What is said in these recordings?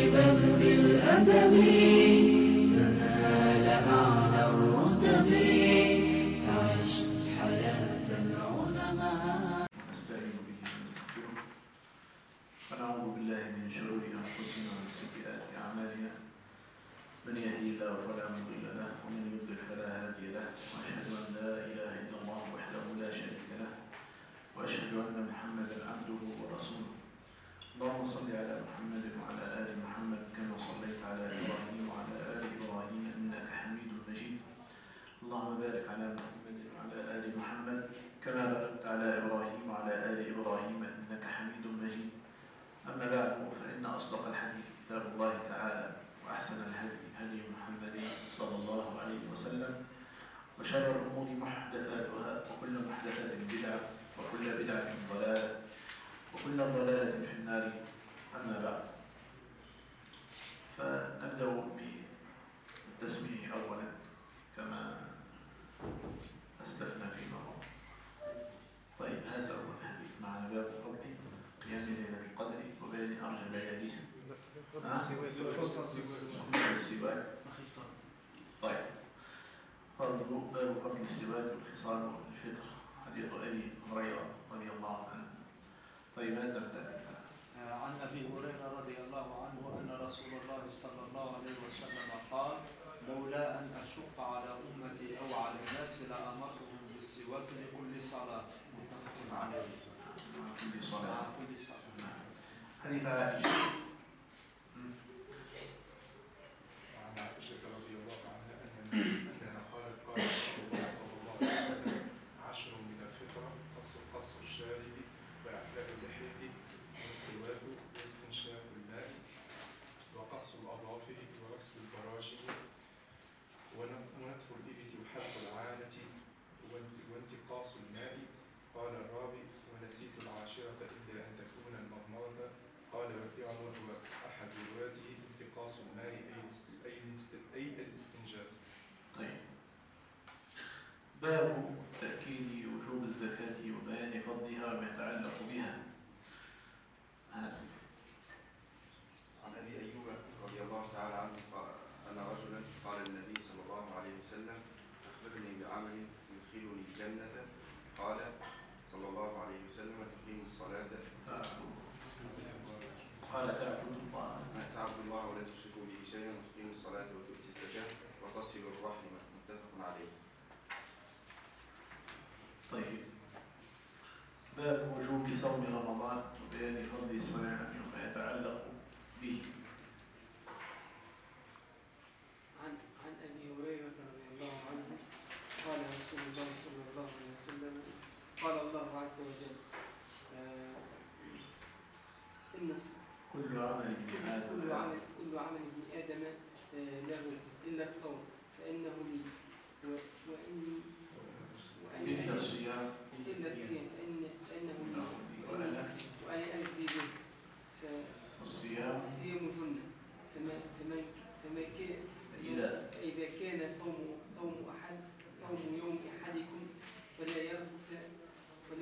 بل بالأدب تنال أعلى الرتب فعش حياة العلماء. نستعين به ونستغفره ونعوذ بالله من شرور أنفسنا ومن سيئات أعمالنا من يهدي الله فلا مضل له ومن يضلل فلا هادي له وأشهد أن لا إله إلا الله وحده لا شريك له وأشهد أن محمدا عبده ورسوله. اللهم صل على محمد وعلى آل محمد كما صليت على إبراهيم وعلى آل إبراهيم إنك حميد مجيد. اللهم بارك على محمد وعلى آل محمد كما باركت على إبراهيم وعلى آل إبراهيم إنك حميد مجيد. أما بعد فإن أصدق الحديث كتاب الله تعالى وأحسن الهدي هدي محمد صلى الله عليه وسلم وشر الأمور محدثاتها وكل محدثة بدعة وكل بدعة ضلالة وكل ضلالة في النار. أما بعد فنبدأ بالتسمية أولا كما أسلفنا فيما مضى. طيب هذا هو الحديث معنا باب الفضل قيام ليلة القدر وبين أرجى الليالي السواك. طيب باب فضل السواك والخصال والفطر حديث أبي هريرة رضي الله عنه. طيب هذا نبدأ. عن أبي هريرة رضي الله عنه أن رسول الله صلى الله عليه وسلم قال: لولا أن أشق على أمتي أو على الناس لأمرتهم بالسواك لكل صلاة. متفق عليه. كل صلاة. كل صلاة. حديث عائشة. وعن عائشة رضي الله عنها أنها قالت: قال رسول الله صلى الله عليه وسلم: 10 من الفطرة قص الشارب وإعفاء اللحية والسواك واستنشاق الماء وقص الأظافر وغسل البراجم ونتف الإبل وحلق العانة وانتقاص الماء. قال الراوي: ونسيت العاشرة إلا أن تكون المضمضة. قال وفعل وهو أحد رواته انتقاص الماء أي الاستنجاء. طيب باب تأكيد وجوب الزكاة وبيان فضلها وما يتعلق بها. عن أبي أيوب رضي الله تعالى عنه أن رجلا قال للنبي صلى الله عليه وسلم: أخبرني بعمل يدخلني الجنة. قال صلى الله عليه وسلم: تقيم الصلاة. قال تعبد الله ولا تشركوا به شيئا وتقيم الصلاة وتؤتي الزكاة وتصل الرحم. متفق عليه. طيب باب وجوب صوم رمضان وبيان فضل الصيام وما يتعلق به. عن أبي هريرة رضي الله عنه قال رسول الله صلى الله عليه وسلم: قال الله عز وجل: كل عمل ابن آدم له إلا الصوم فإنه لي إلا الصيام فإنه لي وأنا أجزي به. الصيام جنة فإذا كان صوم يوم أحدكم فلا يرفث ولا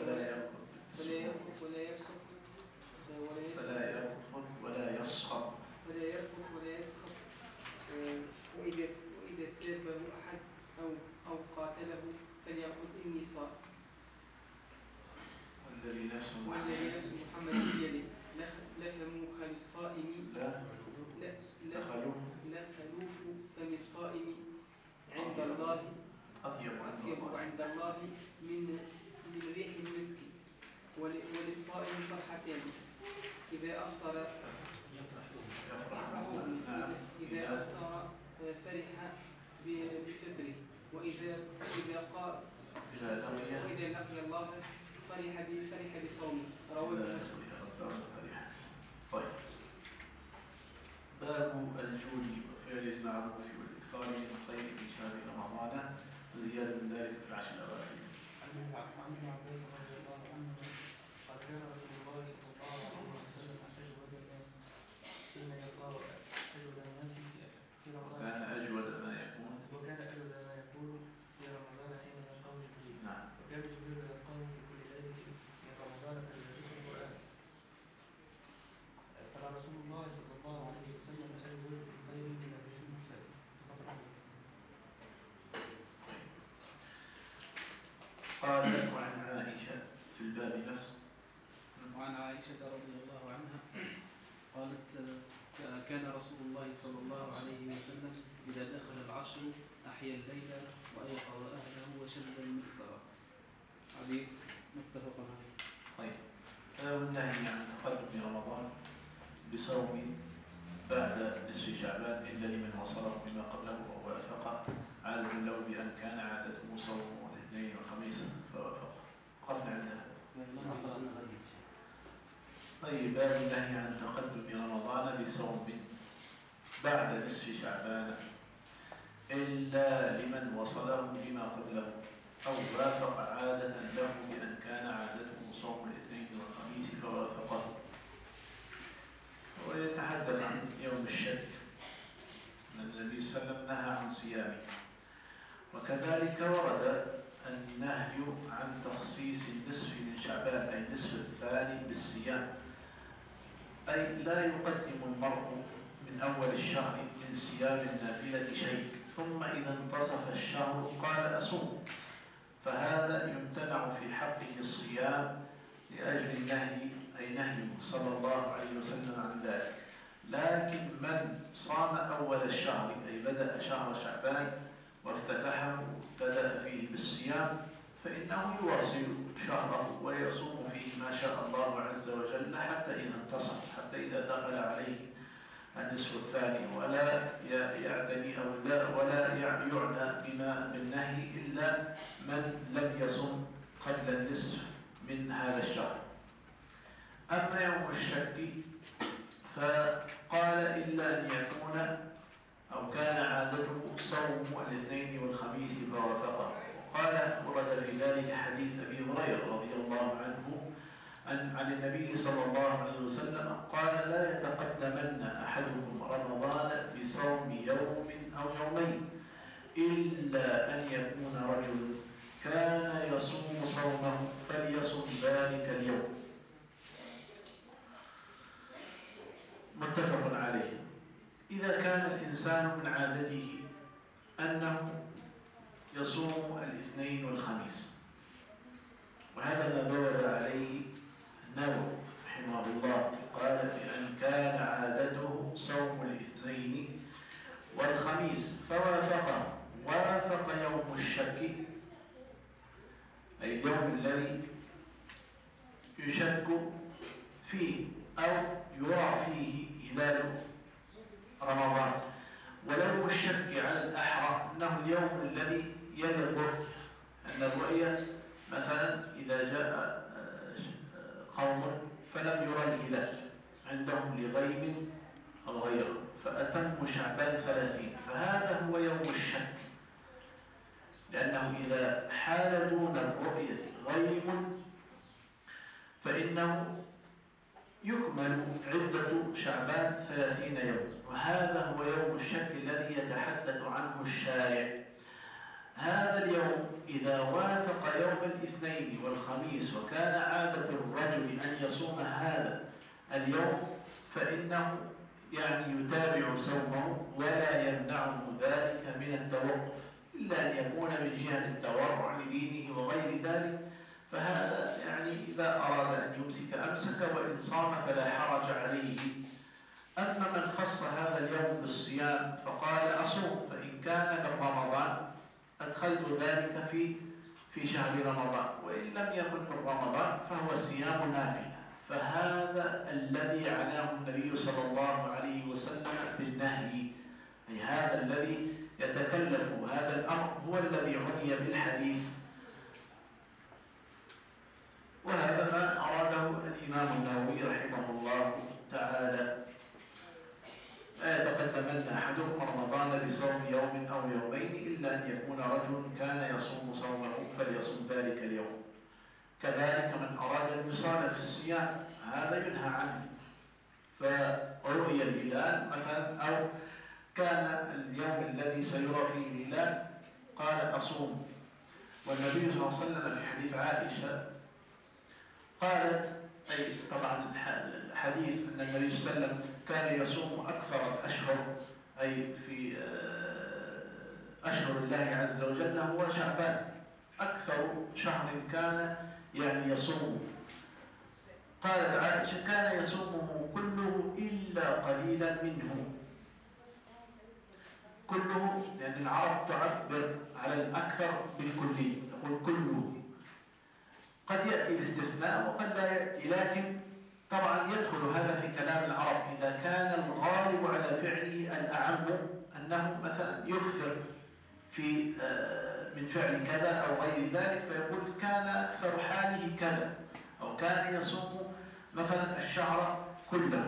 يفسق ولا يسخط. وإذا سابه أحد أو قاتله فليقل إني صائم. والذي نفس محمد بيده لفم خل الصائم لا خلوف فم الصائم عند الله أطيب عند الله من ريح المسك. وللصائم فرحتان: إذا أفطر فرح بفطره وإذا لقي الله فرح بصومه. رواه مسلم. طيب باب الجود وفعل المعروف والإكثار من الخير في شهر رمضان وزيادة من ذلك في العشر الأواخر. عن ابن عباس رضي الله عنه قال: كان رسول الله صلى الله عليه وسلم أجود الناس حين يختار أجود الناس في رمضان. وكان أجود ما يكون في رمضان حين يلقاه جبريل. نعم. وكان جبريل يلقاه في كل ليلة من رمضان فيدرسه القرآن عائشة رضي الله عنها قالت كان رسول الله صلى الله عليه وسلم إذا دخل العشر أحيا الليل وأيقظ أهله وشد المئزر. حديث متفق عليه. طيب، والنهي عن تقدم رمضان بصوم بعد نصف شعبان إلا لمن وصله بما قبله ووافق عادة له بأن كان عادته صوم الاثنين والخميس فوافق. وقفنا عند هذا. طيب، باب النهي عن تقدم رمضان بصوم بعد نصف شعبان إلا لمن وصله بما قبله أو وافق عادة له بأن كان عادته صوم الاثنين والخميس فوافقه. ويتحدث عن يوم الشك أن النبي صلى الله عليه وسلم نهى عن صيامه، وكذلك ورد النهي عن تخصيص النصف من شعبان أي النصف الثاني بالصيام، أي لا يقدم المرء من أول الشهر من صيام النافلة شيء ثم إذا انتصف الشهر قال أصوم، فهذا يمتنع في حقه الصيام لأجل النهي أي نهي صلى الله عليه وسلم عن ذلك. لكن من صام أول الشهر أي بدأ شهر شعبان وافتتحه ابتدأ فيه بالصيام فإنه يواصل شهره ويصوم فيه ما شاء الله عز وجل حتى إذا انتصف، حتى إذا دخل عليه النصف الثاني، ولا يعتني ولا يعنى بما بالنهي إلا من لم يصم قبل النصف من هذا الشهر. أما يوم الشك فقال إلا أن يكون أو كان عادته صوم الاثنين والخميس فوافقه. وقال ورد في ذلك حديث أبي هريرة رضي الله عنه عن النبي صلى الله عليه وسلم قال لا يتقدمن أحدكم رمضان بصوم يوم أو يومين إلا أن يكون رجل كان يصوم صومه فليصم ذلك اليوم. متفق عليه. إذا كان الإنسان من عادته أنه يصوم الاثنين والخميس، وهذا ما بورد عليه النووي رحمه الله قال بأن كان عادته صوم الاثنين والخميس فوافقه، وافق يوم الشك أي اليوم الذي يشك فيه أو يرى فيه هلال رمضان، ولو الشك على الأحرى أنه اليوم الذي يلي الرؤية، أن الرؤية مثلا إذا جاء قوم فلم يرى الهلال عندهم لغيم أو غيره فأتموا شعبان 30 فهذا هو يوم الشك، لأنه إذا حال دون الرؤية غيم فإنه يكمل عدة شعبان 30 يوم، وهذا هو يوم الشك الذي يتحدث عنه الشارع. هذا اليوم إذا وافق يوم الاثنين والخميس وكان عادة الرجل أن يصوم هذا اليوم فإنه يتابع صومه ولا يمنعه ذلك من التوقف إلا أن يكون من جهة التورع لدينه وغير ذلك، فهذا إذا أراد أن يمسك أمسك وإن صام فلا حرج عليه. أما من خص هذا اليوم بالصيام فقال أصوم فإن كان من رمضان أدخلت ذلك في شهر رمضان، وإن لم يكن من رمضان فهو صيام نافلة، فهذا الذي عناه النبي صلى الله عليه وسلم بالنهي، أي هذا الذي يتكلف هذا الأمر هو الذي عني بالحديث، وهذا ما أراده الإمام النووي رحمه الله تعالى. لا يتقدمن أحدكم رمضان بصوم يوم أو يومين إلا أن يكون رجل كان يصوم صومه فليصوم ذلك اليوم. كذلك من أراد الوصال في الصيام هذا ينهى عنه، فرؤي الهلال مثلا أو كان اليوم الذي سيرى فيه الهلال قال أصوم، والنبي صلى الله عليه وسلم في حديث عائشة قالت أي طبعا الحديث أن النبي صلى الله عليه وسلم كان يصوم أكثر الأشهر أي في أشهر الله عز وجل هو شعبان، أكثر شهر كان يصوم، قالت عائشة كان يصومه كله إلا قليلا منه. كله لأن العرب تعبر على الأكثر بالكلي، يقول كله. قد يأتي الاستثناء وقد لا يأتي، لكن طبعا يدخل هذا في كلام العرب إذا كان الغالب على فعله الأعم أنه مثلا يكثر في من فعل كذا أو غير ذلك، فيقول كان أكثر حاله كذا، أو كان يصوم مثلا الشهر كله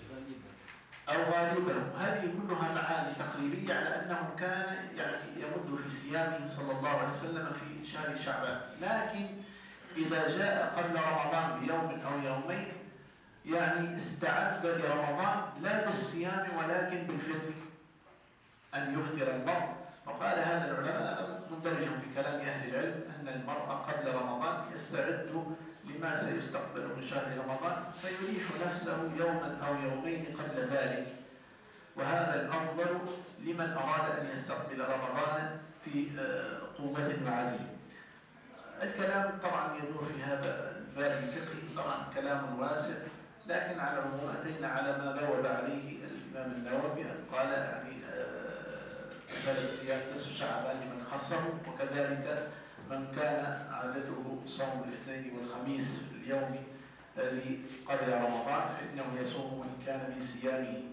أو غالبا. هذه كلها معاني تقريبية على أنه كان يعني يمد في صيامه صلى الله عليه وسلم في شهر شعبان. لكن إذا جاء قبل رمضان بيوم أو يومين يعني استعد لرمضان لا بالصيام ولكن بالفطر، أن يفطر المرء. وقال هذا العلماء مندرج في كلام أهل العلم أن المرء قبل رمضان يستعد لما سيستقبل من شهر رمضان فيريح نفسه يوما أو يومين قبل ذلك، وهذا الأفضل لمن أراد أن يستقبل رمضان في قوة وعزيمة. الكلام طبعا يدور في هذا الباب الفقهي طبعا كلام واسع، لكن على العموم أتينا على ما بوب عليه الإمام النووي أن قال يعني مسألة صيام نصف شعبان لمن خصه، وكذلك من كان عادته صوم الاثنين والخميس في اليوم الذي قبل رمضان فإنه يصوم وإن كان بصيامه.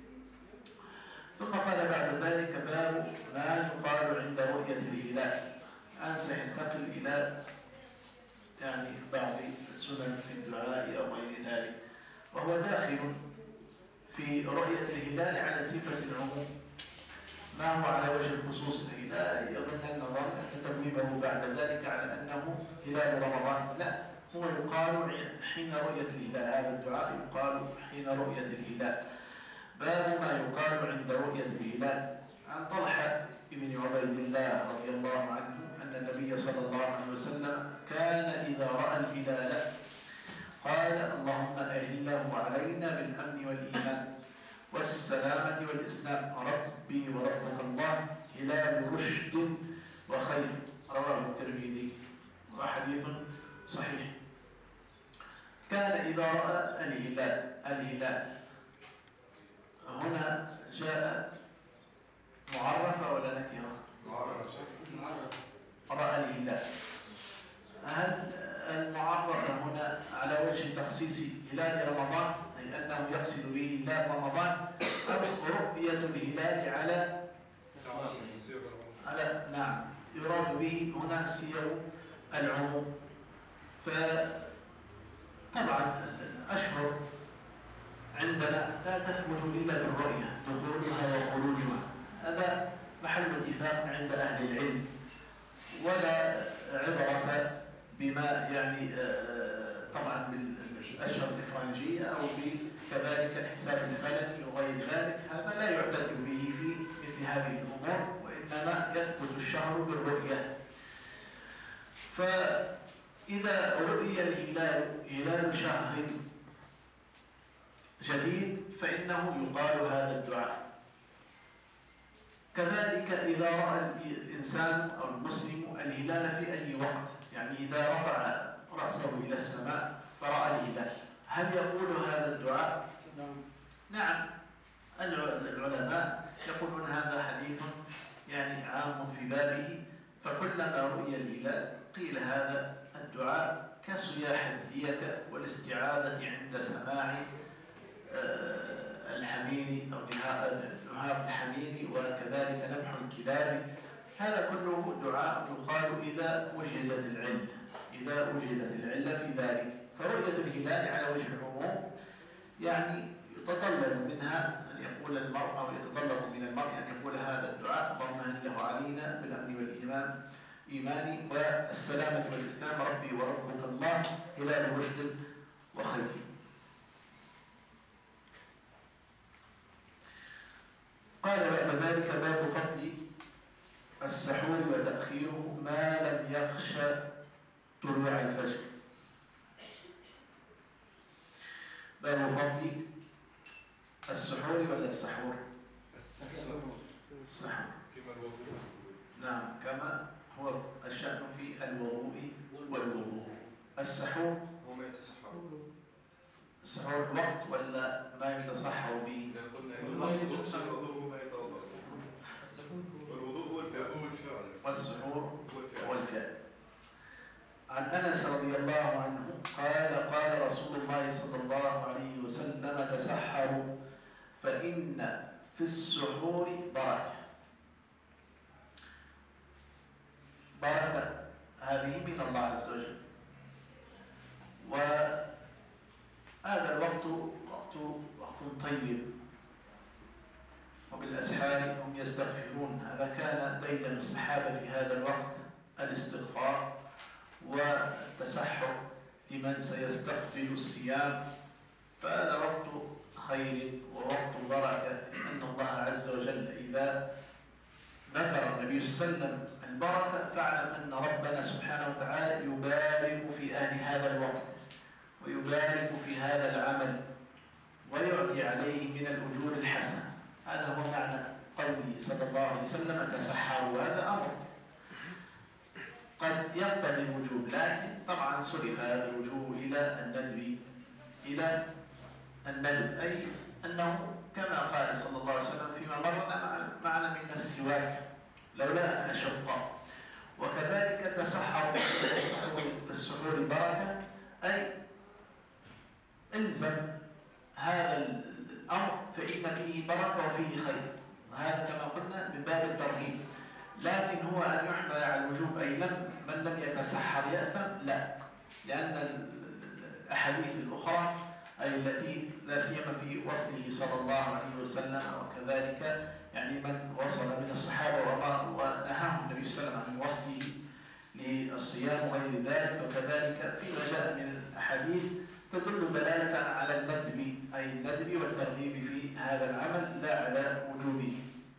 ثم قال بعد ذلك باب ما يقال عند رؤية الهلال. الآن سينتقل إلى يعني بعض السنن في الدعاء أو غير ذلك، وهو داخل في رؤية الهلال على صفة العموم. ما هو على وجه الخصوص؟ لا يظن النظر أن تبويبه بعد ذلك على أنه هلال رمضان، لا، هو يقال حين رؤية الهلال. هذا الدعاء يقال حين رؤية الهلال. باب ما يقال عند رؤية الهلال. عن طلحة بن عبيد الله رضي الله عنه أن النبي صلى الله عليه وسلم كان إذا رأى الهلال قال اللهم أهله علينا بالأمن والإيمان والسلامة والإسلام، ربي وربك الله، هلال رشد وخير. رواه الترمذي وحديث صحيح. كان إذا رأى الهلال هنا جاءت معرفة ولا نكرة؟ رأى الهلال. هل المعرفة هنا على وجه تخصيص هلال رمضان أي أنه يقصد به هلال رمضان، أو رؤية الهلال على نعم يراد به هنا سير العموم. فطبعا الأشهر عندنا لا تثبت إلا بالرؤية، دخولها وخروجها، هذا محل اتفاق عند أهل العلم، ولا عبرة بما يعني طبعا بالأشهر الإفرنجية أو كذلك الحساب الفلكي وغير ذلك، هذا لا يعتد به في مثل هذه الأمور، وإنما يثبت الشهر بالرؤية. فإذا رؤي الهلال هلال شهر جديد فإنه يقال هذا الدعاء. كذلك إذا رأى الإنسان أو المسلم الهلال في أي وقت، يعني إذا رفع رأسه إلى السماء فرأى الهلال، هل يقول هذا الدعاء؟ نعم، العلماء يقولون هذا حديث يعني عام في بابه، فكلما رؤي الهلال قيل هذا الدعاء كصياح الديك والاستعاذة عند سماع الحمير أو نهاب الحمير، وكذلك نبح الكلاب. هذا كله دعاء يقال إذا وجدت العلة، إذا وجدت العلة في ذلك. فرؤية الهلال على وجه العموم يعني يتطلب منها أن يقول المرء، أو يتطلب من المرء أن يقول هذا الدعاء اللهم أهله علينا بالأمن والإيمان إيماني والسلامة والإسلام، ربي وربك الله، هلال رشد وخير. قال بعد ذلك باب فضل السحور وتأخيره ما لم يخشى طلوع الفجر. باب فضل السحور ولا السحور؟ السحور كما الوضوء. نعم، كما هو الشأن في الوضوء والوضوء. السحور هو ما يتسحر السحور وقت ولا ما يتصحر به؟ قلنا إن الوضوء ما يتوضأ. والوضوء هو الفعل. والسحور هو الفعل. عن أنس رضي الله عنه قال قال رسول الله صلى الله عليه وسلم تسحروا فإن في السحور بركة. بركة هذه من الله عز وجل. وهذا الوقت وقت طيب، وبالأسحار هم يستغفرون. هذا كان ديدن الصحابة في هذا الوقت، الاستغفار والتسحر لمن سيستقبل الصيام. فهذا وقت خير ووقت بركة، لأن الله عز وجل إذا ذكر النبي صلى الله عليه وسلم البركة فاعلم أن ربنا سبحانه وتعالى يبارك في أهل هذا الوقت ويبارك في هذا العمل ويعطي عليه من الأجور الحسنة. هذا هو معنى قوله صلى الله عليه وسلم تسحروا. هذا أمر قد يقتضي الوجوب، لكن طبعا صرف هذا الوجوب إلى الندب، أي أنه كما قال صلى الله عليه وسلم فيما مرنا معنا من السواك لولا أن أشق. وكذلك تسحر في السحور بركة، أي الزم هذا الأمر فإن فيه بركة وفيه خير. وهذا كما قلنا من باب الترهيب، لكن هو أن يحمل على الوجوب أي من لم يتسحر يأثم، لا، لأن الأحاديث الأخرى أي التي لا سيما في وصله صلى الله عليه وسلم، وكذلك يعني من وصل من الصحابة ونهاهم النبي صلى الله عليه وسلم عن وصله للصيام وغير ذلك، وكذلك فيما جاء من الأحاديث تدل دلالة على الندب، أي الندب والترغيب في هذا العمل لا على وجوبه.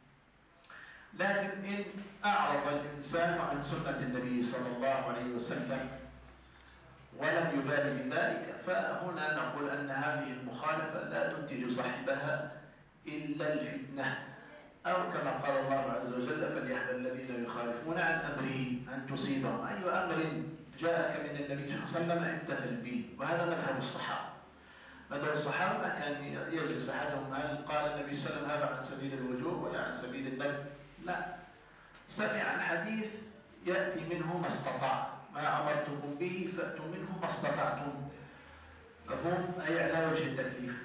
لكن إن أعرض الإنسان عن سنة النبي صلى الله عليه وسلم ولم يبالي بذلك، فهنا نقول أن هذه المخالفة لا تنتج صاحبها إلا الفتنة، أو كما قال الله عز وجل فليحذر الذين يخالفون عن أمره أن تصيبهم أي أمر جاءك من النبي صلى الله عليه وسلم امتثل به. وهذا مذهب الصحابة. مذهب الصحابة ما كان يجلس أحدهم هل قال النبي صلى الله عليه وسلم هذا عن سبيل الوجوب ولا عن سبيل الندب، لا، سمع الحديث يأتي منه ما استطاع، ما أمرتكم به فأتوا منه ما استطعتم، مفهوم؟ أي على وجه التكليف.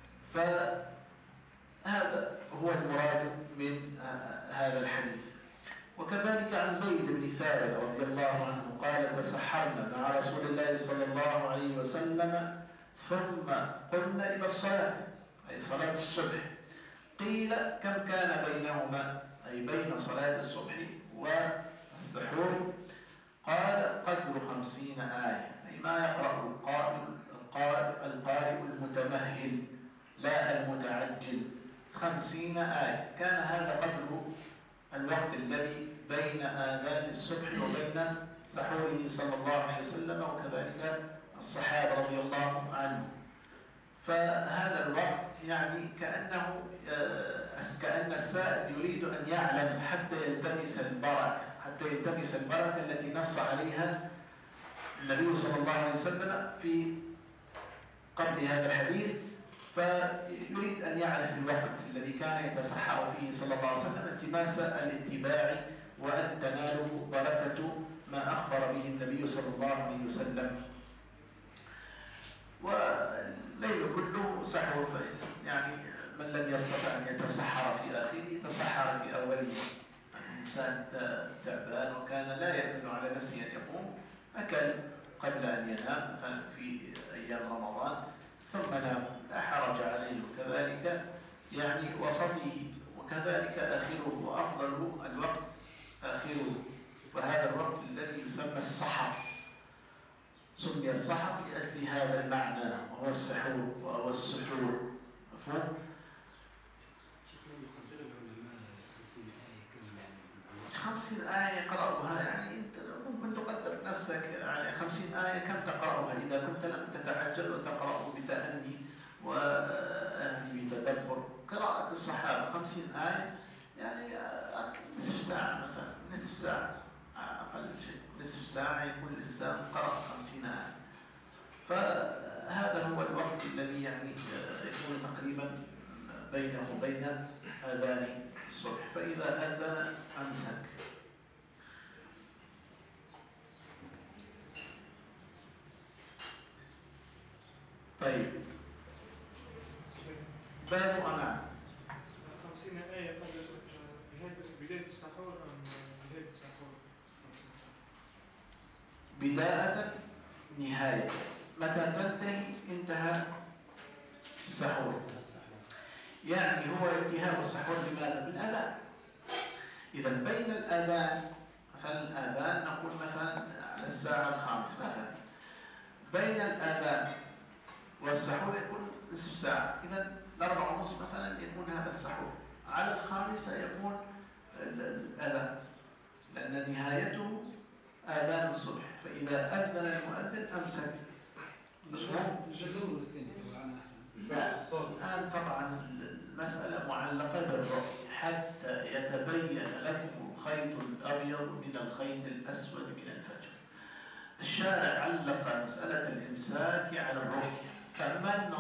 فهذا هو المراد من هذا الحديث. وكذلك عن زيد بن ثابت رضي الله عنه قال تسحرنا مع رسول الله صلى الله عليه وسلم ثم قمنا إلى الصلاة، أي صلاة الصبح. قيل كم كان بينهما، أي بين صلاة الصبح والسحور؟ قال قدر 50 آية، أي ما يقرأ القارئ المتمهل لا المتعجل، 50 آية. كان هذا قدر الوقت الذي بين آذان الصبح وبين سحوره صلى الله عليه وسلم، وكذلك الصحابة رضي الله عنهم. فهذا الوقت يعني كأن السائل يريد أن يعلم حتى يلتمس البركة التي نص عليها النبي صلى الله عليه وسلم في قبل هذا الحديث، فيريد أن يعرف الوقت الذي كان يتسحر فيه صلى الله عليه وسلم التماس الاتباع وأن تناله بركة ما أخبر به النبي صلى الله عليه وسلم. والليل كله سحر، يعني من لم يستطع أن يتسحر في آخره تسحر في أوله. الإنسان تعبان وكان لا يأمن على نفسه أن يقوم، أكل قبل أن ينام مثلا في أيام رمضان ثم نام، لا حرج عليه. وكذلك يعني وسطه، وكذلك آخره، وأفضل الوقت آخره. وهذا الوقت الذي يسمى السحر، سمي السحر لأجل هذا المعنى، وهو السحور وهو السحور. مفهوم؟ 50 آية يقرأها، يعني أنت ممكن تقدر نفسك يعني 50 آية كم تقرأها إذا كنت لم تتعجل وتقرأ بتأني وبتدبر. قراءة الصحابة 50 آية يعني نصف ساعة مثلا، نصف ساعة أقل شيء، نصف ساعة يكون الإنسان قرأ 50 آية. فهذا هو الوقت الذي تقريبا بينه وبين آذان الصبح، فإذا أذن أمسك. طيب، باب أمام 50 آية قبل بداية السحور أم نهاية السحور؟ بداية نهاية، متى تنتهي انتهى السحور. يعني هو انتهاء السحور لماذا؟ بالأذان. إذا بين الأذان، مثلا الأذان نقول مثلا على الساعة 5 مثلا، بين الأذان والسحور يكون نصف ساعة، إذا 4:30 مثلا يكون هذا السحور، على 5 يكون الأذان، لأن نهايته آذان الصبح، فإذا أذن المؤذن أمسك. الآن طبعا المسألة معلقة بالرؤية حتى يتبين لكم الخيط الأبيض من الخيط الأسود من الفجر. الشارع علق مسألة الإمساك على الرؤية، فمن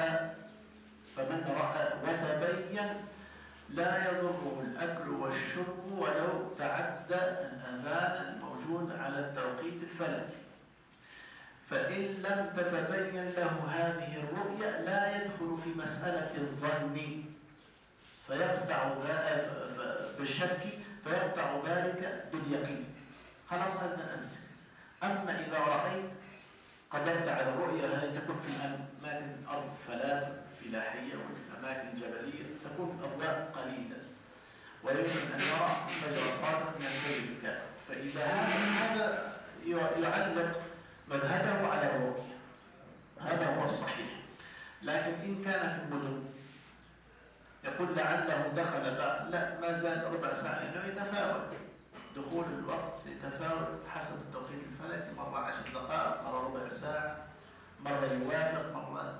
رأى وتبين لا يضره الأكل والشرب ولو تعدى الأذان الموجود على التوقيت الفلكي. فإن لم تتبين له هذه الرؤية لا يدخل في مسألة الظن فيقطع بالشك، فيقطع ذلك باليقين، خلاص أذن أمسك. أما إذا رأيت قدرت على الرؤية، هذه تكون في أماكن أرض فلات فلاحية والأماكن الجبلية تكون الأضواء قليلة ويمكن أن يرى الفجر الصادق من الفجر الكاذب، فإذا هذا يعلق مذهبه على الرؤية، هذا هو الصحيح. لكن إن كان في المدن يقول لعله دخل بعد، لا، ما زال ربع ساعة، لأنه يتفاوت دخول الوقت، يتفاوت حسب التوقيت الفلكي، مرة 10 دقائق، مرة ربع ساعة، مرة يوافق، مرة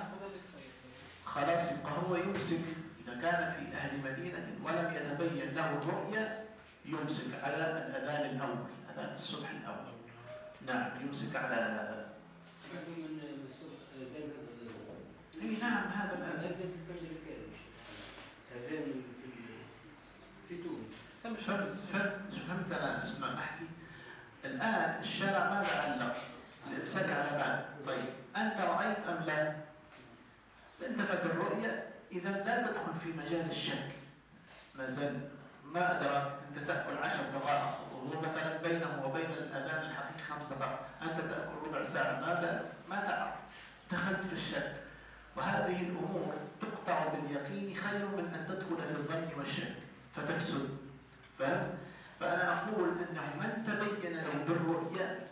خلاص يبقى هو يمسك. إذا كان في أهل مدينة ولم يتبين له الرؤية يمسك على الأذان الأول، أذان الصبح الأول، نعم يمسك على هذا. اي نعم، هذا الأذان في الفجر الكاذب، أذان في تونس. فهمت أنا اسمع أحكي. الآن الشارع ماذا علق؟ الإمساك على ماذا؟ طيب أنت رأيت أم لا؟ انتفت الرؤية، إذا لا تدخل في مجال الشك. ما زال ما أدرك، أنت تأكل 10 دقائق وهو مثلا بينه وبين الأذان الحقيقي 5 دقائق، أنت تأكل ربع ساعة، ما تعرف، دخلت في الشك. وهذه الأمور تقطع باليقين خير من أن تدخل في الظن والشك فتفسد. فهم؟ فأنا أقول أنه من تبين له بالرؤية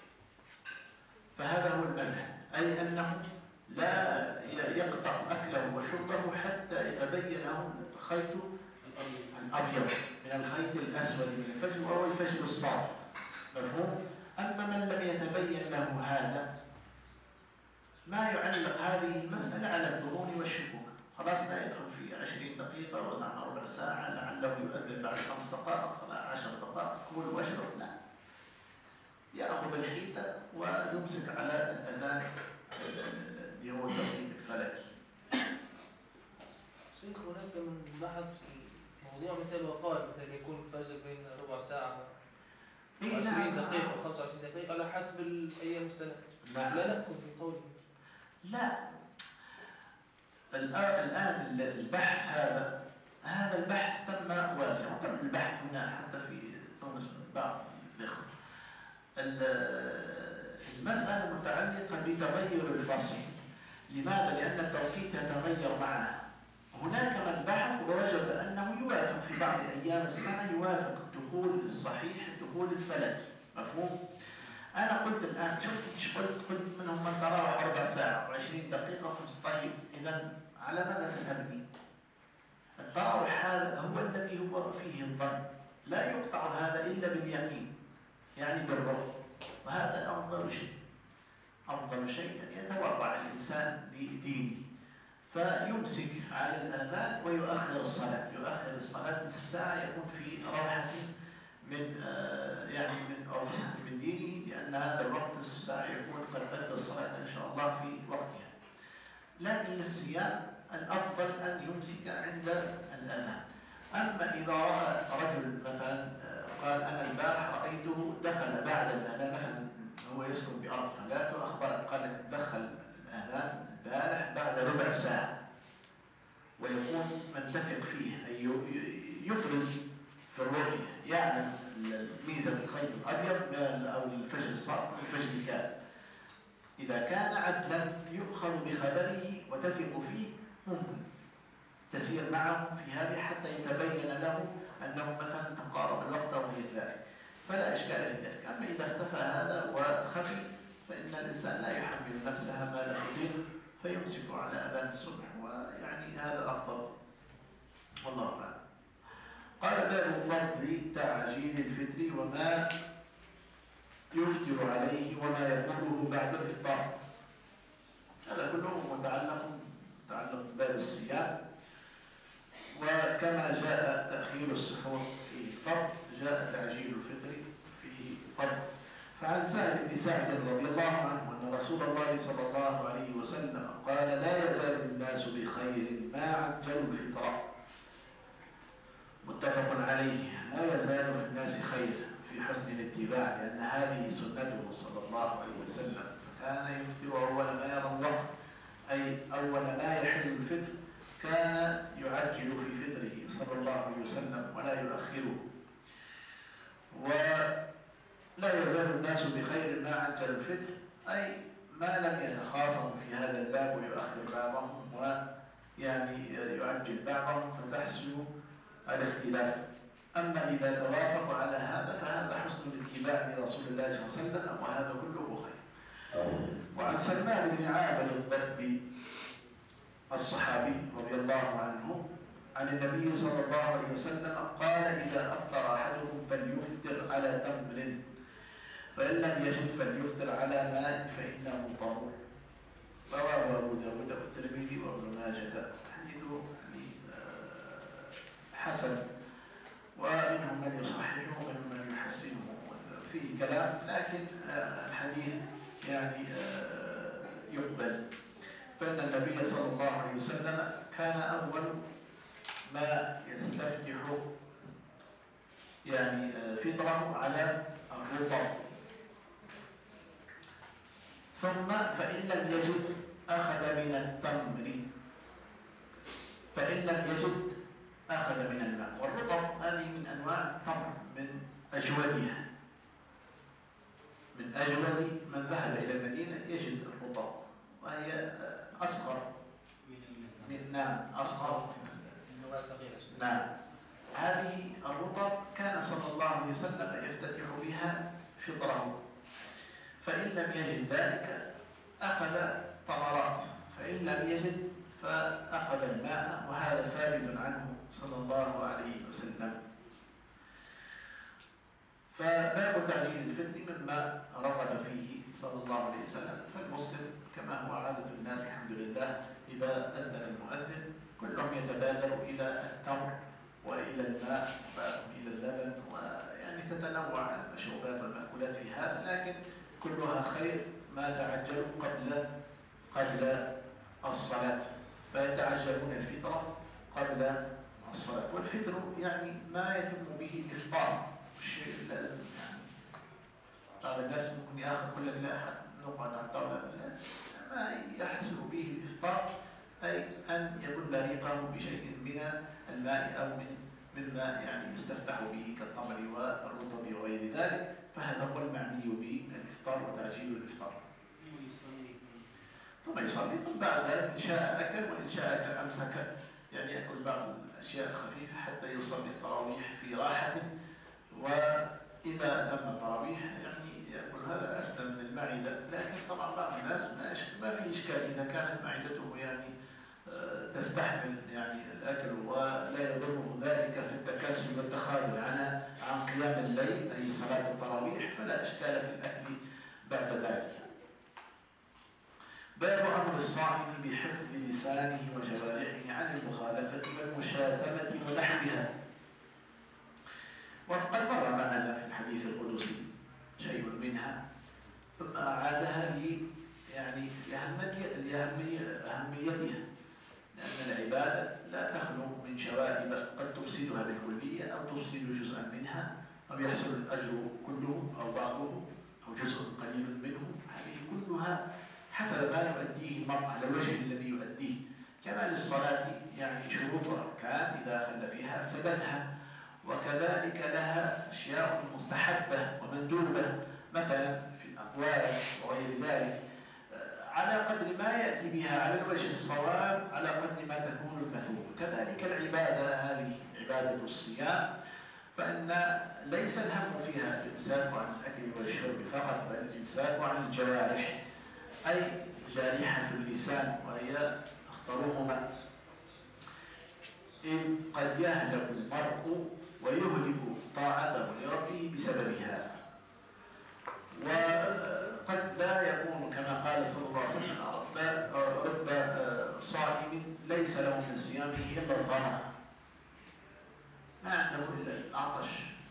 فهذا هو المنهج، أي أنه لا يقطع أكله وشربه حتى يتبين له الخيط الأبيض من الخيط الأسود من الفجر، وهو الفجر الصادق. مفهوم؟ أما من لم يتبين له هذا ما يعلق هذه المسألة على الظنون والشكوك، خلاص لا يدخل في 20 دقيقة وزعنا ربع ساعة لعله يؤذن بعد 5 دقائق 10 دقائق، كل واشرب، لا، يأخذ الحيطة ويمسك على الأذان اللي هو التوقيت الفلكي. شيخ، هناك من بحث موضوع مثال وقال مثلا يكون الفجر بين ربع ساعة و20 دقيقة و 25 دقيقة على حسب الأيام السنة. لا نأخذ بقوله. لا، الآن البحث هذا البحث تم واسع، تم البحث هنا حتى في تونس من بعض الإخوة. المسألة متعلقة بتغير الفصل. لماذا؟ لأن التوقيت يتغير معه. هناك من بحث ووجد أنه يوافق في بعض أيام السنة، يوافق الدخول الصحيح، الدخول الفلكي. مفهوم؟ أنا قلت الآن، شفت قلت منهم من تراوح ربع ساعة و20 دقيقة و5. طيب إذا على ماذا سنبني؟ التراوح هذا هو الذي هو فيه الظن، لا يقطع هذا إلا باليقين، يعني بالرؤية، وهذا أفضل شيء. أفضل شيء أن يتورع الإنسان لدينه، فيمسك على الآذان ويؤخر الصلاة، يؤخر الصلاة نصف ساعة، يكون في راحة من أو فسحة من دينه، لأن هذا الوقت نصف ساعة يكون قد أدى الصلاة إن شاء الله في وقتها. لكن للصيام الأفضل أن يمسك عند الأذان. أما إذا رأى رجل مثلا قال أنا البارح رأيته دخل بعد الأذان، مثلا هو يسكن بأرض فلات وأخبرك قال لك دخل الأذان البارح بعد ربع ساعة، ويكون منتفق فيه أي يفرز في الرؤية، يعلم ميزة الخيط الأبيض أو الفجر الصادق والفجر الكاذب. إذا كان عدلا يؤخذ بخبره وتثق فيه، ممكن تسير معه في هذه حتى يتبين له أنه مثلا تقارب الوقت أو غير ذلك، فلا إشكال في ذلك. أما إذا اختفى هذا وخفي فإن الإنسان لا يحمل نفسها ما لا يطيق فيمسك على أذان الصبح، ويعني هذا أفضل والله أعلم. قال باب فضل تعجيل الفطر وما يفطر عليه وما يقوله بعد الإفطار. هذا كله متعلق بباب الصيام، وكما جاء تأخير السحور فيه فرض جاء تعجيل الفطر فيه فرض. فعن سهل بن سعد رضي الله عنه أن رسول الله صلى الله عليه وسلم قال لا يزال الناس بخير ما عجلوا الفطر. متفق عليه. لا يزال في الناس خير في حسن الاتباع، لأن هذه سنته صلى الله عليه وسلم، فكان يفطر أول ما يرى الوقت، أي أول ما يحل الفطر كان يعجل في فطره صلى الله عليه وسلم ولا يؤخره. ولا يزال الناس بخير ما عجل الفطر، أي ما لم يتخاصموا في هذا الباب ويؤخر بعضهم ويعني يعجل بعضهم فتحصل الاختلاف. أما إذا توافقوا على هذا فهذا حسن الاتباع لرسول الله صلى الله عليه وسلم، وهذا كله خير. وعن سلمان بن عابد الضبي الصحابي رضي الله عنه عن النبي صلى الله عليه وسلم قال إذا أفطر أحدكم فليفطر على تمر، فإن لم يجد فليفطر على ماء فإنه طهور. رواه أبو داود والترمذي وابن ماجه. حديث حسن، ومنهم من يصححه ومنهم من يحسنه، فيه كلام، لكن الحديث يعني يقبل. فإن النبي صلى الله عليه وسلم كان أول ما يستفتح يعني فطره على الرطب، ثم فإن لم يجد أخذ من التمر، فإن لم يجد أخذ من الماء. والرطب هذه من أنواع التمر، من أجودها، من أجود من ذهب إلى المدينة يجد الرطب، وهي أصغر من أصغر نعم. هذه الرطب كان صلى الله عليه وسلم يفتتح بها فطره، فإن لم يجد ذلك أخذ تمرات، فإن لم يجد فأخذ الماء، وهذا ثابت عنه صلى الله عليه وسلم. فباب تعجيل الفطر مما رغب فيه صلى الله عليه وسلم. فالمسلم كما هو عادة الناس الحمد لله إذا أذن المؤذن كلهم يتبادروا إلى التمر وإلى الماء وإلى اللبن، ويعني تتنوع المشروبات والمأكولات في هذا، لكن كلها خير ما تعجلوا قبل الصلاة، فيتعجلون الفطر قبل الصلاة. والفطر يعني ما يتم به الإفطار، الشيء اللازم. يعني بعض الناس ممكن يأخذ كل لا نقعد على الطاولة، ما يحصل به الإفطار أي أن يبل ريقه بشيء من الماء أو مما يعني يستفتح به كالتمر والرطب وغير ذلك، فهذا هو المعني بالإفطار وتعجيل الإفطار. ثم يصلي، ثم بعد ذلك إن شاء أكل وإن شاء أمسك، يعني يأكل بعض الأشياء الخفيفة حتى يصلي التراويح في راحة. وإذا أتم التراويح يعني يأكل، هذا أسلم من المعدة. لكن طبعا بعض الناس ما في إشكال إذا كانت معدته يعني تستحمل يعني الأكل ولا يضره ذلك في التكاسل والتخاذل عنها عن قيام الليل أي صلاة التراويح، فلا إشكال في الأكل بعد ذلك. باب أمر الصائم بحفظ لسانه وجوارحه عن المخالفة والمشاتمة ونحوها. وقد مر معنا في الحديث القدسي شيء منها، ثم أعادها يعني لأهميتها تفسدها بالكلية أو تفسد جزءا منها أو يحصل الأجر كله أو بعضه أو جزء قليل منه. هذه كلها حسب ما يؤديه المرء على الوجه الذي يؤديه. كما للصلاة يعني شروط أركان إذا خل فيها أفسدتها، وكذلك لها أشياء مستحبة ومندوبة مثلا في الأقوال وغير ذلك، على قدر ما يأتي بها على الوجه الصواب على قدر ما تكون المثوبة. كذلك العبادة، هذه عبادة الصيام، فإن ليس الهم فيها الإمساك عن الأكل والشرب فقط، بل الإمساك عن الجوارح، أي جارحة اللسان وهي أخطرهما، إذ قد يهلك المرء ويهلك طاعته لربه بسببها. وقد لا يكون كما قال صلى الله عليه وسلم رب صائم ليس له من صيامه إلا الظمأ، ما عنده إلا العطش،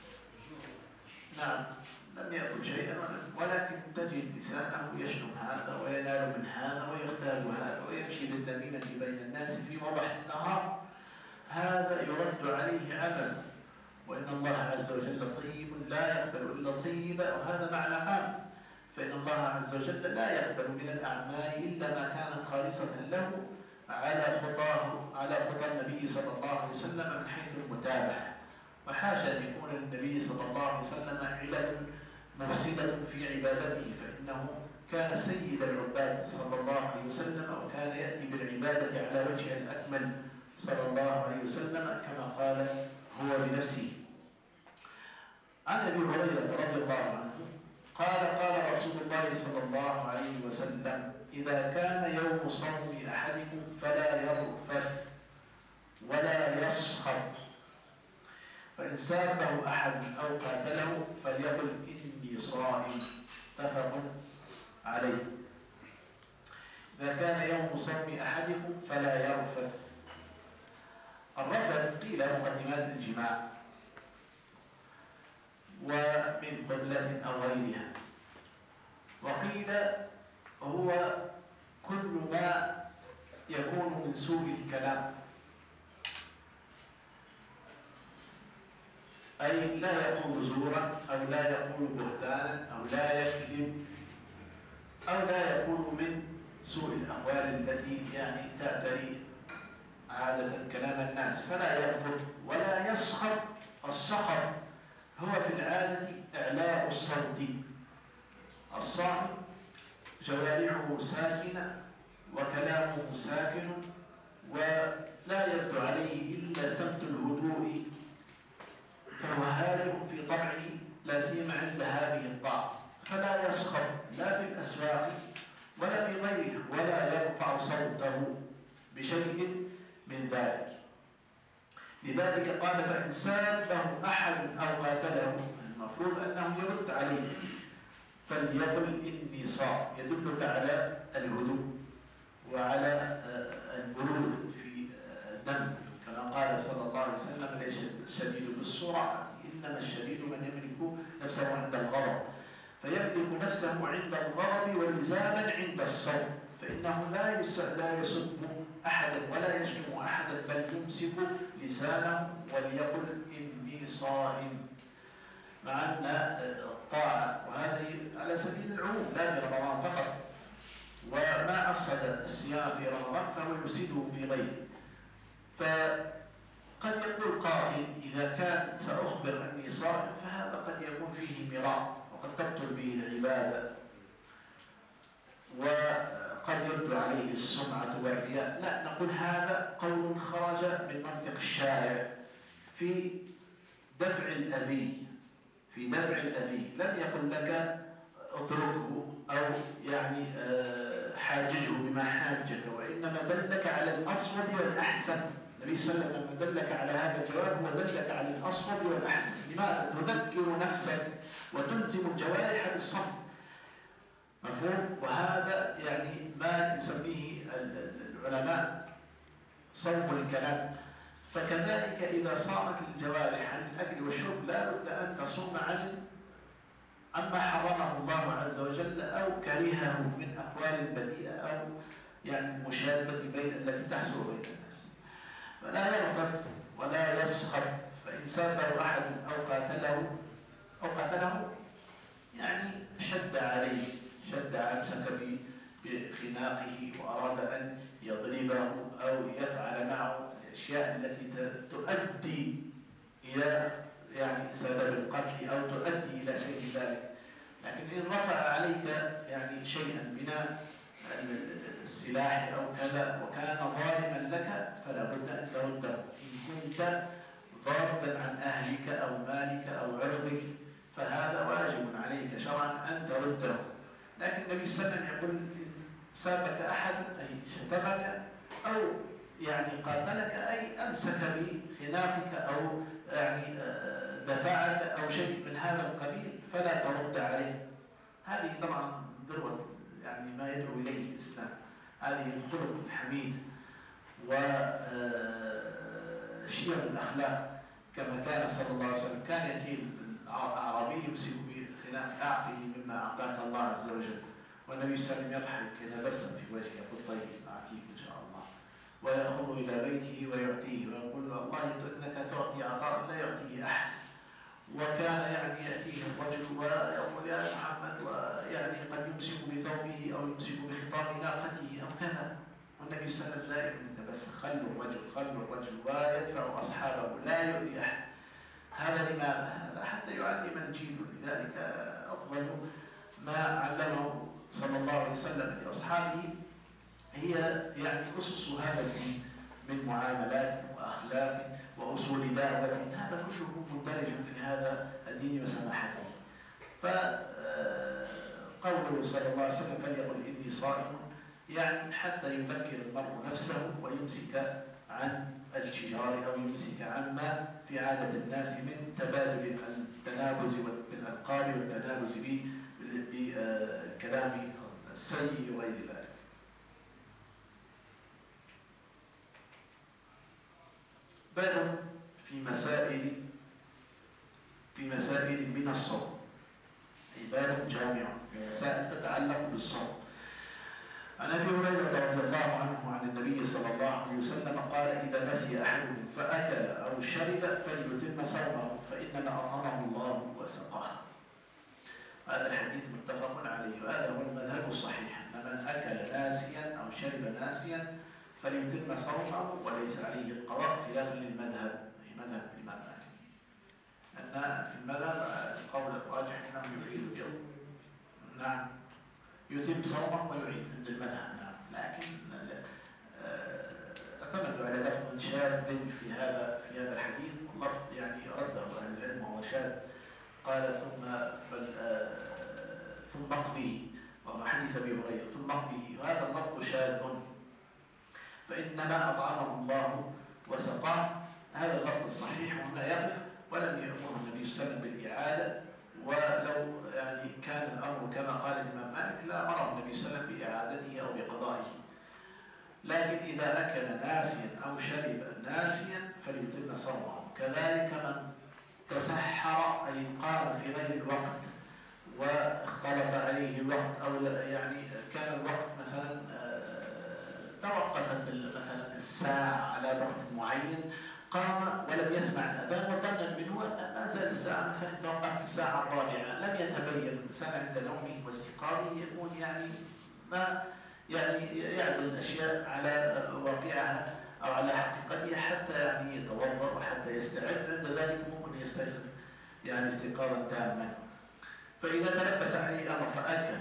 نعم لم يأكل شيئا ولكن تجد لسانه يشتم هذا وينال من هذا ويغتاب هذا ويمشي بالذميمة بين الناس في وضح النهار، هذا يرد عليه عمل. وإن الله عز وجل طيب لا يقبل إلا طيبا، وهذا معنى عام، فإن الله عز وجل لا يقبل من الأعمال إلا ما كانت خالصة له على خطى النبي صلى الله عليه وسلم من حيث المتابعة. وحاشا أن يكون للنبي صلى الله عليه وسلم علل مفسدة في عبادته، فإنه كان سيد العباد صلى الله عليه وسلم، وكان يأتي بالعبادة على وجهها الأكمل صلى الله عليه وسلم كما قال هو بنفسه. عن أبي هريرة رضي الله عنه قال رسول الله صلى الله عليه وسلم: إذا كان يوم صوم أحدكم فلا يرفث ولا يسخر، فإن سابه أحد أو قاتله فليقل إني صائم. متفق عليه. إذا كان يوم صوم أحدكم فلا يرفث. الرفث قيل مقدمات الجماع ومن قبلة أو غيرها، وقيل هو كل ما يكون من سوء الكلام، أي لا يقول زورا أو لا يقول بهتانا أو لا يكذب أو لا يقول من سوء الأقوال التي يعني تعتري عادة كلام الناس، فلا يرفض ولا يسخر. السخر هو في العادة إعلاء الصوت. الصائم جوارحه ساكنة وكلامه ساكن ولا يبدو عليه إلا سمت الهدوء، فهو هادئ في طبعه لا سيما عند هذه الطاعة، فلا يسخر لا في الأسواق ولا في غيرها، ولا يرفع صوته بشيء من ذلك. لذلك قال: فإن سابه أحد أو قاتله، المفروض أنه يرد عليه، فليقل إني صائم، يدلك على الهدوء وعلى البرود في الدم، كما قال صلى الله عليه وسلم: ليس الشديد بالسرعة إنما الشديد من يملك نفسه عند الغضب. فيملك نفسه عند الغضب ولزاما عند الصوم، فإنه لا يسب أحدا ولا يشتم أحدا، بل يمسك لسانه وليقل إني صائم، مع أن الطاعة وهذا على سبيل العموم لا في رمضان فقط، وما أفسد الصيام في رمضان فهو يفسده في غيره. فقد يقول قائل: إذا كان سأخبر أني صائم فهذا قد يكون فيه مراء وقد تبطل به العبادة وقد يبدو عليه السمعة والرياء. لا، نقول هذا قول خرج من منطق الشارع في دفع الأذى، لم يقل لك اتركه أو يعني حاججه بما حاجك، وإنما دلك على الأصوب والأحسن. النبي صلى الله عليه وسلم لما دلك على هذا الجواب هو دلك على الأصوب والأحسن. لماذا؟ تذكر نفسك وتلزم الجوارح بالصبر. مفهوم؟ وهذا يعني ما يسميه العلماء صوم الكلام. فكذلك إذا صامت الجوارح عن الأكل والشرب لا بد أن تصوم عما حرمه الله عز وجل أو كرهه من أقوال بذيئة أو يعني المشادة التي تحصل بين الناس. فلا يرفث ولا يسخر سابه أحد أو قاتله يعني شد عليه، أمسك بخناقه وأراد أن يضربه أو يفعل معه الأشياء التي تؤدي إلى يعني سبب القتل أو تؤدي إلى شيء ذلك. لكن إن رفع عليك يعني شيئا من السلاح أو كذا وكان ظالما لك فلا بد أن ترده. إن كنت ضاربا عن أهلك أو مالك أو عرضك فهذا واجب عليك شرعا أن ترده. لكن النبي صلى الله عليه وسلم يقول إن سابك أحد أي شتمك أو يعني قاتلك أي أمسك بخناقك أو يعني دفعك أو شيء من هذا القبيل فلا ترد عليه. هذه طبعا ذروة يعني ما يدعو إليه الإسلام، هذه الخلق الحميد وشيم الأخلاق. كما كان صلى الله عليه وسلم كان يأتي الأعرابي يمسك بخناق أعطني مما أعطاك الله عز وجل، والنبي صلى الله عليه وسلم يضحك يتبسم في وجهه يقول طيب أعطيك إن شاء الله، ويخرج إلى بيته ويعطيه ويقول له الله إنك تعطي عطاء لا يعطيه أحد. وكان يعني يأتيه الرجل ويقول يا محمد ويعني قد يمسك بثوبه أو يمسك بخطام ناقته أو كذا، والنبي صلى الله عليه وسلم دائما يتبسم خلوا الرجل ويدفع أصحابه لا يؤذي أحد. هذا لماذا؟ هذا حتى يعلم الجيل. لذلك أفضل ما علمه صلى الله عليه وسلم لأصحابه هي يعني أسس هذا الدين من معاملات وأخلاق وأصول دعوة، هذا كله مندرج في هذا الدين وسماحته. فقوله صلى الله عليه وسلم فليقل إني صائم يعني حتى يذكر المرء نفسه ويمسك عن الشجار أو يمسك عما في عادة الناس من تبادل التنابز بالألقاب والتنابز بالكلام السيء وغير ذلك. باب في مسائل من الصوم، أي باب جامع في مسائل تتعلق بالصوم. عن أبي هريرة رضي الله عنه عن النبي صلى الله عليه وسلم قال إذا نسي أحدكم فأكل أو شرب فليتم صومه فإنما أطعمه الله وسقاه. هذا الحديث متفق عليه، وهذا هو المذهب الصحيح أن من أكل ناسيا أو شرب ناسيا فليتم صومه وليس عليه القضاء خلافا للمذهب، أي مذهب الإمام مالك. أن في المذهب القول الراجح أنه يعيد اليوم، نعم يتم صومه ويعيد عند المذهب، نعم. لكن اعتمدوا على لفظ شاذ في هذا الحديث، واللفظ يعني رده أهل العلم وهو شاذ. قال ثم اقضيه، وهو حديث أبي هريرة ثم اقضيه، وهذا اللفظ شاذ. فإنما أطعمه الله وسقاه، هذا اللفظ الصحيح وهنا يقف، ولم يأمره النبي صلى الله عليه وسلم بالإعادة. ولو يعني كان الأمر كما قال الإمام مالك لا أمره النبي صلى الله عليه وسلم بإعادته أو بقضائه. لكن إذا أكل ناسيا أو شرب ناسيا فليتم صومه. كذلك من تسحر أي قام في غير الوقت واختلط عليه الوقت، أو يعني كان الوقت مثلا توقفت مثلا الساعة على وقت معين، قام ولم يسمع الأذان وظن منه أن ما زال الساعة مثلا توقفت الساعة الرابعة، لم يتبين الإنسان عند نومه واستيقاظه، يكون يعني ما يعني يعدل الأشياء على واقعها أو على حقيقتها حتى يعني يتوضأ وحتى يستعد، عند ذلك ممكن يستيقظ يعني استيقاظا تاما. فإذا تلبس عليه أمر فأكل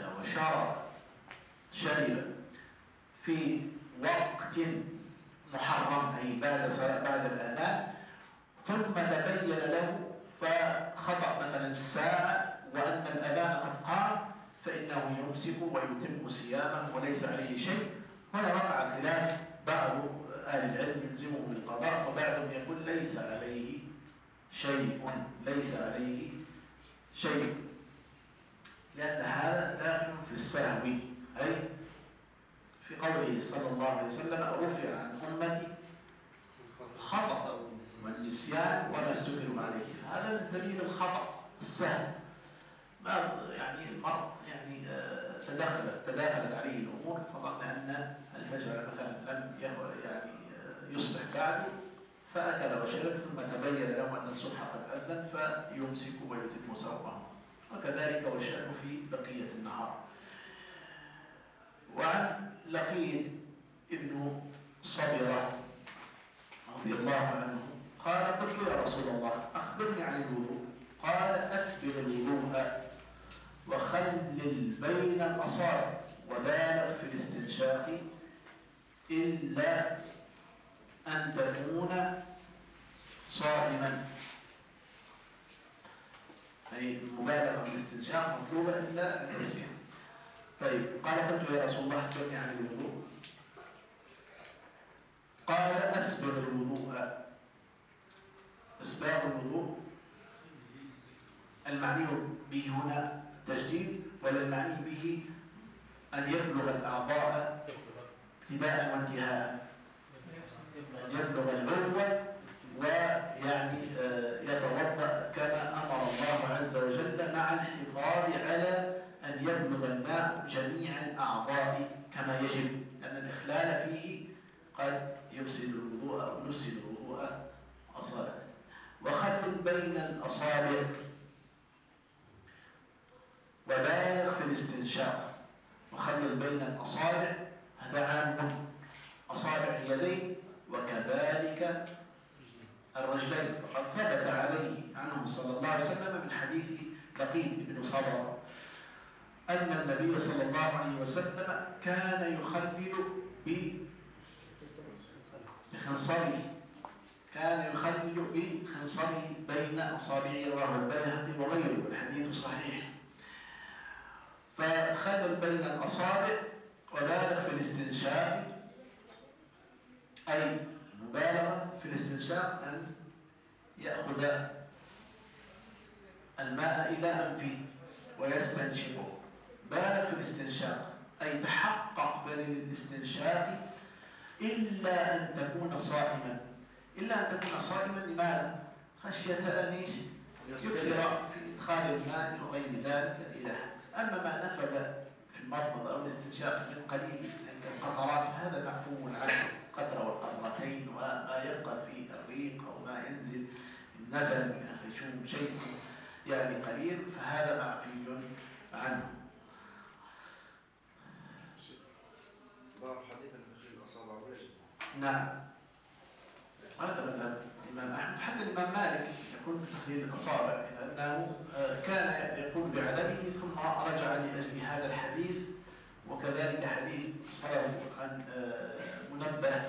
شرب في وقت محرم أي بعد الأذان، ثم تبين له فخطأ مثلا الساعة وأن الأذان قد قام، فإنه يمسك ويتم صيامه وليس عليه شيء. هنا وقع خلاف، بعض أهل العلم يلزمه بالقضاء وبعضهم يقول ليس عليه شيء، لأن هذا داخل في السهو، أي في قوله صلى الله عليه وسلم رفع عن أمتي خطأ والنسيان وما استكروا عليه. هذا من سبيل الخطأ السهل، ما يعني المرء يعني تداخلت عليه الأمور فظن أن الفجر مثلا لم يعني يصبح بعده، فأكل وشرب ثم تبين له أن الصبح قد أذن فيمسك ويتم صومه، وكذلك والشأن في بقية النهار. وعن لقيد ابن صبرة رضي الله عنه قال: قلت يا رسول الله أخبرني عن الوضوء. قال: أسبغ الوضوء وخلل بين الأصابع وبالغ في الاستنشاق إلا أن تكون صائما. أي المبالغة في الاستنشاق مطلوبة إلا عند الصيام. طيب، قال: قلت يا رسول الله أخبرني عن الوضوء. قال: أسبغ الوضوء. إسباغ الوضوء المعني به هنا تجديد، ولا المعني به أن يبلغ الأعضاء ابتداء وانتهاء، يبلغ العضو ويعني يتوضأ كما أمر الله عز وجل، مع الحفاظ على أن يبلغ الماء جميع الأعضاء كما يجب، لأن الإخلال فيه قد يفسد الوضوء أو يفسد الوضوء أصالة. وخلل بين الأصابع وبالغ في الاستنشاق. وخلل بين الأصابع هذا عام، أصابع اليدين وكذلك الرجلين، فقد ثبت عليه عنه صلى الله عليه وسلم من حديث لقيد بن صبرة أن النبي صلى الله عليه وسلم كان يخلل بخنصره، كان يخلل بخنصره بين أصابعه، رواه البيهقي وغيره، والحديث صحيح. فخلل بين الأصابع وبالغ في الاستنشاق، أي مبالغة في الاستنشاق أن يأخذ الماء إلى أنفه ويستنشقه. بالغ في الاستنشاق أي تحقق بالاستنشاق إلا أن تكون صائما. إلا أن تكون صائما لماذا؟ خشية أن يكثر في إدخال الماء وغير ذلك إلى حد. أما ما نفذ في المضمضة أو الاستنشاق من قليل عند القطرات فهذا معفو عنه، قطرة والقطرتين، وما يبقى في الريق أو ما ينزل النزل من الخيشوم شيء يعني قليل فهذا معفي عنه. بعض حديث تخليل الأصابع واجب. نعم، هذا مذهب الإمام أحمد، حتى الإمام مالك يقول بتخليل الأصابع، لأنه كان يقول بعدمه ثم رجع لأجل هذا الحديث. وكذلك حديث رواه عن منبه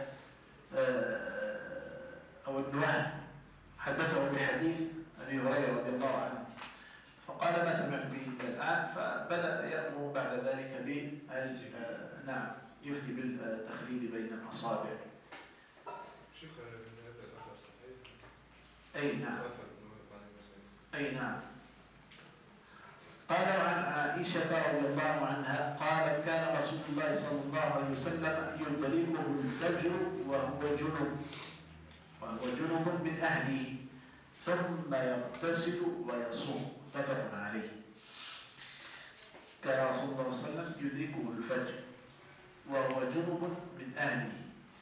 أو ابن وهب حدثه بحديث أبي هريرة رضي الله عنه، فقال: ما سمعت به الآن، فبدأ يأمر بعد ذلك نعم يفتي بالتخليل بين الأصابع. شيخ هذا الأثر صحيح؟ أي نعم، أي نعم. قال: وعن عائشة رضي الله عنها قالت: كان رسول الله صلى الله عليه وسلم يدركه الفجر وهو جنب من أهله ثم يغتسل ويصوم. متفق عليه. كان رسول الله صلى الله عليه وسلم يدركه الفجر وهو جنب من أهله،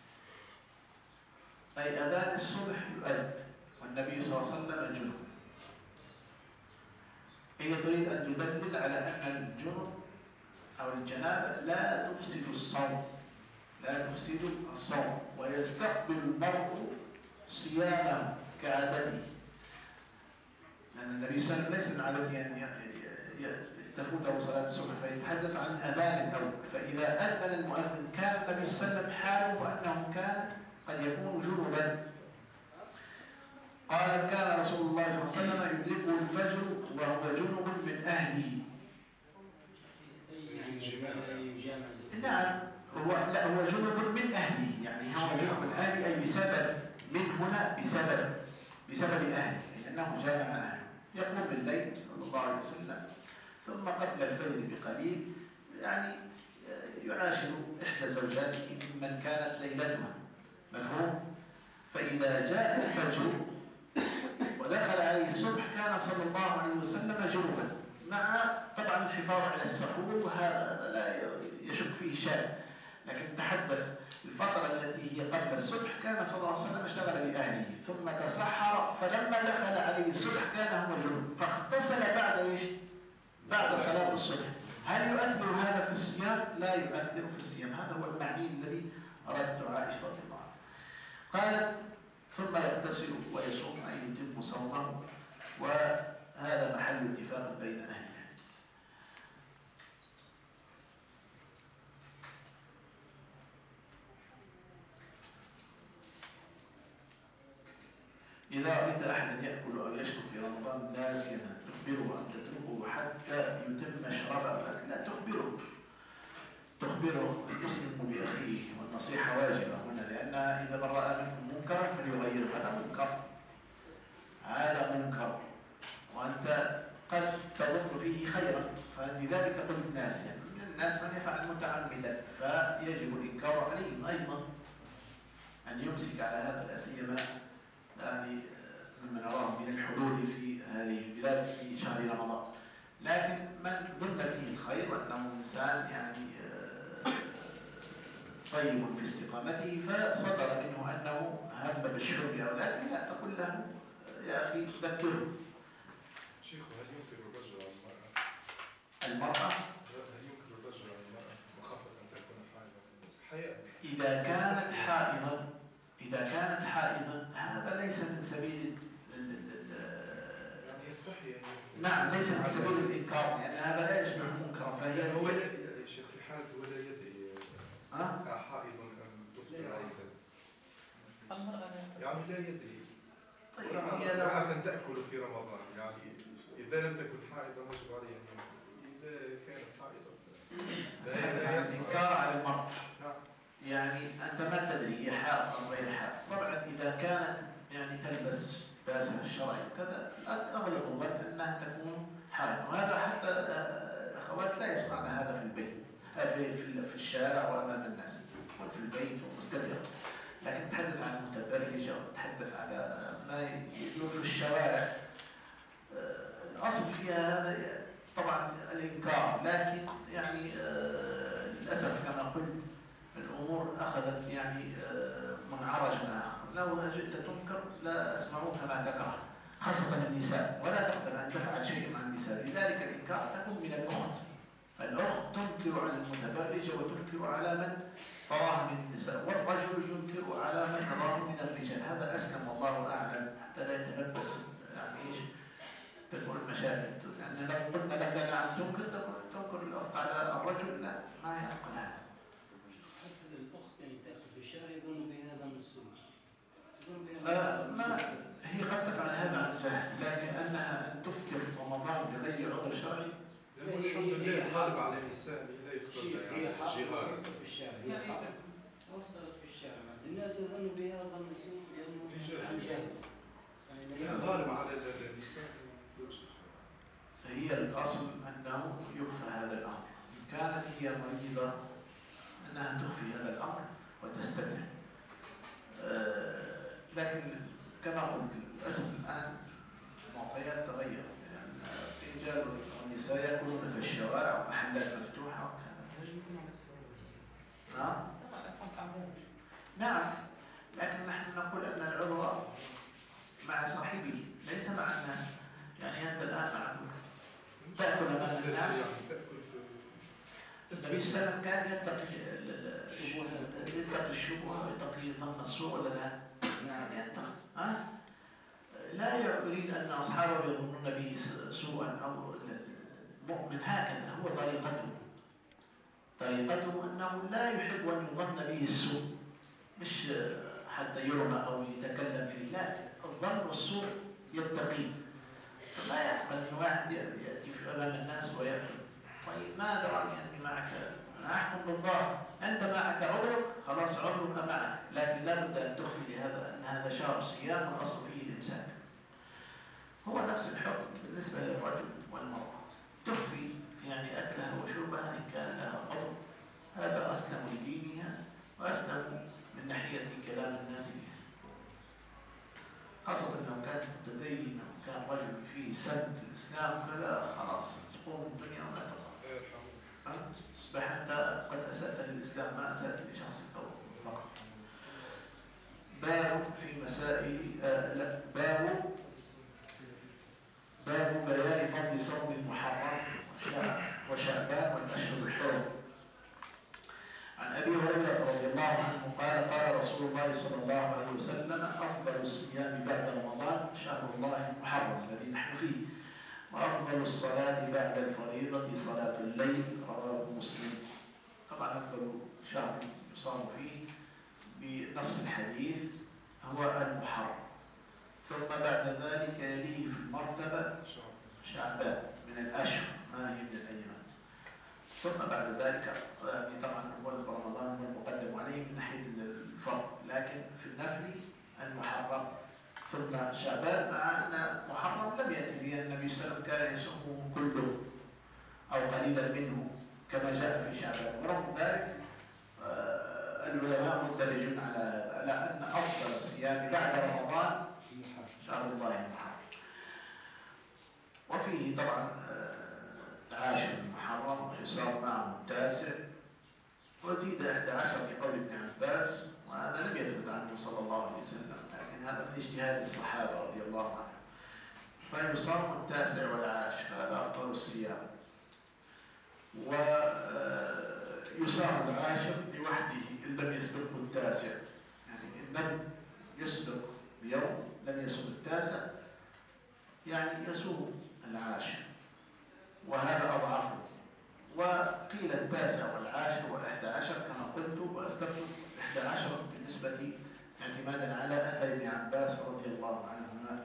أي أذان الصبح يؤذن والنبي صلى الله عليه وسلم جنب. هي تريد أن تدلل على أن الجنب أو الجنابة لا تفسد الصوم، لا تفسد الصوم، ويستقبل المرء صيامه كعادته، لأن النبي صلى الله عليه وسلم ليس من عادته أن تفوته صلاة الصبح، فيتحدث عن الأذان الأول. فإذا أذن المؤذن كان النبي صلى الله عليه وسلم حاله أنه كان قد يكون جنبا. قالت: كان رسول الله صلى الله عليه وسلم يدركه الفجر وهو جنب من أهله. نعم، هو جنب من أهله، يعني هو جنب من أهله أي بسبب، من هنا بسبب أهله، لأنه جامع أهله. يقوم بالليل صلى الله عليه وسلم ثم قبل الفجر بقليل يعني يعاشر إحدى زوجاته ممن كانت ليلتها، مفهوم؟ فإذا جاء الفجر ودخل عليه الصبح كان صلى الله عليه وسلم جنبا، مع طبعا الحفاظ على السحور، وهذا لا يشك فيه شيء، لكن تحدث الفترة التي هي قبل الصبح كان صلى الله عليه وسلم اشتغل بأهله، ثم تسحر فلما دخل عليه الصبح كان هو جنوب فاغتسل بعد ايش؟ بعد صلاة الصبح. هل يؤثر هذا في الصيام؟ لا يؤثر في الصيام. هذا هو المعني الذي أردت عائشة رضي الله عنها. قالت ثم يغتسل ويصوم أي يتم صومه، وهذا محل اتفاق بين أهل العلم. إذا رأيت أحدا يأكل أو يشرب في رمضان ناسيا تخبره أن تتركه حتى يتم شرابه، لا تخبره المسلم بأخيه، والنصيحة واجبة هنا، لأن إذا من رأى منكم منكرا فليغيره. هذا منكر وأنت قد تظن فيه خيرا، فلذلك قلت ناسيا. من الناس من يفعل متعمدا، فيجب الإنكار عليهم أيضا أن يمسك على هذا، لا سيما يعني مما نراه من الحلول في هذه البلاد في شهر رمضان. لكن من ظن فيه الخير وأنه إنسان يعني طيب في استقامته فصدر منه أنه هم بالشرب أو لا تقول له يا أخي ذكره. شيخ، هل يمكن الرجل على المرأة؟ هل يمكن الرجل على المرأة مخافة أن تكون حائضة؟ إذا كانت حائضا هذا ليس من سبيل يعني يستحي نعم، ليس من سبيل الإنكار، لأن هذا لا يشبه منكرا. فهي هو يا شيخ في حالة هو لا يدري حائض أم تفطر عيدا، يعني لا يدري. طيب هي لو امرأة تأكل في رمضان، يعني إذا لم تكن حائضا يجب عليها، إذا كانت حائضا تحدث عن الإنكار على المرأة. يعني أنت ما تدري هي حائض أو غير حائض. طبعا إذا كانت يعني تلبس لباسها الشرعي وكذا أغلب الظن أنها تكون حائض، وهذا حتى الأخوات لا يسمعن هذا في البيت في الشارع وأمام الناس، يكون في البيت ومستتر. لكن تحدث عن متبرجة وتحدث على ما يدور في الشوارع، الأصل فيها هذا طبعا الإنكار. لكن يعني للأسف كما قلت الأمور أخذت يعني منعرجا آخر. لو جئت تنكر لا أسمعوك ما تكره، خاصة النساء، ولا تقدر أن تفعل شيء مع النساء. لذلك الإنكار تكون من الأخت تنكر على المتبرجة وتنكر على من تراه من النساء، والرجل ينكر على من تراه من الرجال. هذا أسلم والله أعلم، حتى لا يتلبس يعني إيش تكون المشاكل. يعني لو قلنا لك نعم تنكر الأخت على الرجل، لا ما يعقل هذا. حتى الأخت يعني تأكل في الشارع يظن بهذا من السوء. ما هي قد تفعل هذا عن جهل، لكن أنها أن تفطر رمضان بغير عذر شرعي. الحمد لله الغالب على النساء لا يفطرن هي جهارا في الشارع، هي أفطرت في الشارع، الناس يظنوا بهذا من السوء لأنه عن جهل. يعني الغالب على النساء. هي الأصل أنه يخفى هذا الأمر. إن كانت هي مريضة أنها تخفي هذا الأمر وتستتر. لكن كما قلت للأسف الآن المعطيات تغيرت، يعني الرجال والنساء يأكلون في الشوارع ومحلات مفتوحة وكذا. نعم؟ نعم، لكن نحن نقول أن العذر مع صاحبه ليس مع الناس. يعني أنت الآن معذور تأكل أمام الناس. النبي صلى الله عليه وسلم كان يتقي الشبهة ويتقي ظن السوء ولا لا؟ يعني يتقي. لا يريد أن أصحابه يظنون به سوءا أو المؤمن هكذا هو طريقته أنه لا يحب أن يظن به السوء، مش حتى يرمى أو يتكلم فيه، لا، الظن السوء يتقيه. فلا يقبل أن واحد يأتي في أمام الناس ويأكل. طيب ما دراني أني معك، أنا أحكم بالظاهر، أنت معك عذرك خلاص عذرك معك، لكن لا بد أن تخفي لهذا أن هذا شهر الصيام والأصل فيه الإمساك. هو نفس الحكم بالنسبة للرجل والمرأة، تخفي يعني أكلها وشربها إن كان لها عذر، هذا أسلم لدينها وأسلم من ناحية كلام الناس بها، خاصة لو كانت متدين أو كان رجل فيه سد الإسلام كذا خلاص تقوم الدنيا وما تقوم. أصبح أنت قد أسأت للإسلام ما أسأت لشخص فقط. باب في في مسائل باب بيان فضل صوم المحرم وشعبان والأشهر الحرم. عن أبي هريرة رضي الله عنه قال قال رسول الله صلى الله عليه وسلم أفضل الصيام بعد رمضان شهر الله المحرم الذي نحن فيه، وأفضل الصلاة بعد الفريضة صلاة الليل، رواه مسلم. طبعا أفضل شهر يصام فيه بنص الحديث هو المحرم، ثم بعد ذلك يليه في المرتبة شعبان من الأشهر ما هي من الأيام، ثم بعد ذلك يعني طبعا أول رمضان هو المقدم عليه من ناحية الفرض، لكن في النفل المحرم ثم شعبان، مع أن محرم لم يأتي به النبي صلى الله عليه وسلم كان يصومه كله أو قليلا منه كما جاء في شعبان. ورغم ذلك العلماء مندرجون على هذا، على أن أفضل الصيام بعد رمضان شهر الله المحرم. وفيه طبعا العاشر المحرم ويصام معه التاسع، وزيد 11 لقول ابن عباس، وهذا لم يثبت عنه صلى الله عليه وسلم، لكن هذا من اجتهاد الصحابة رضي الله عنهم. فيصام التاسع والعاشر، هذا أفضل الصيام. ويصام العاشر لوحده إن لم يسبقه التاسع، يعني إن لم يسبق بيوم لم يصوم التاسع يعني يصوم العاشر، وهذا أضعفه. وقيل التاسع والعاشر و11 كما قلت، وأسلمت 11 بالنسبة اعتمادا على أثر ابن عباس رضي الله عنهما.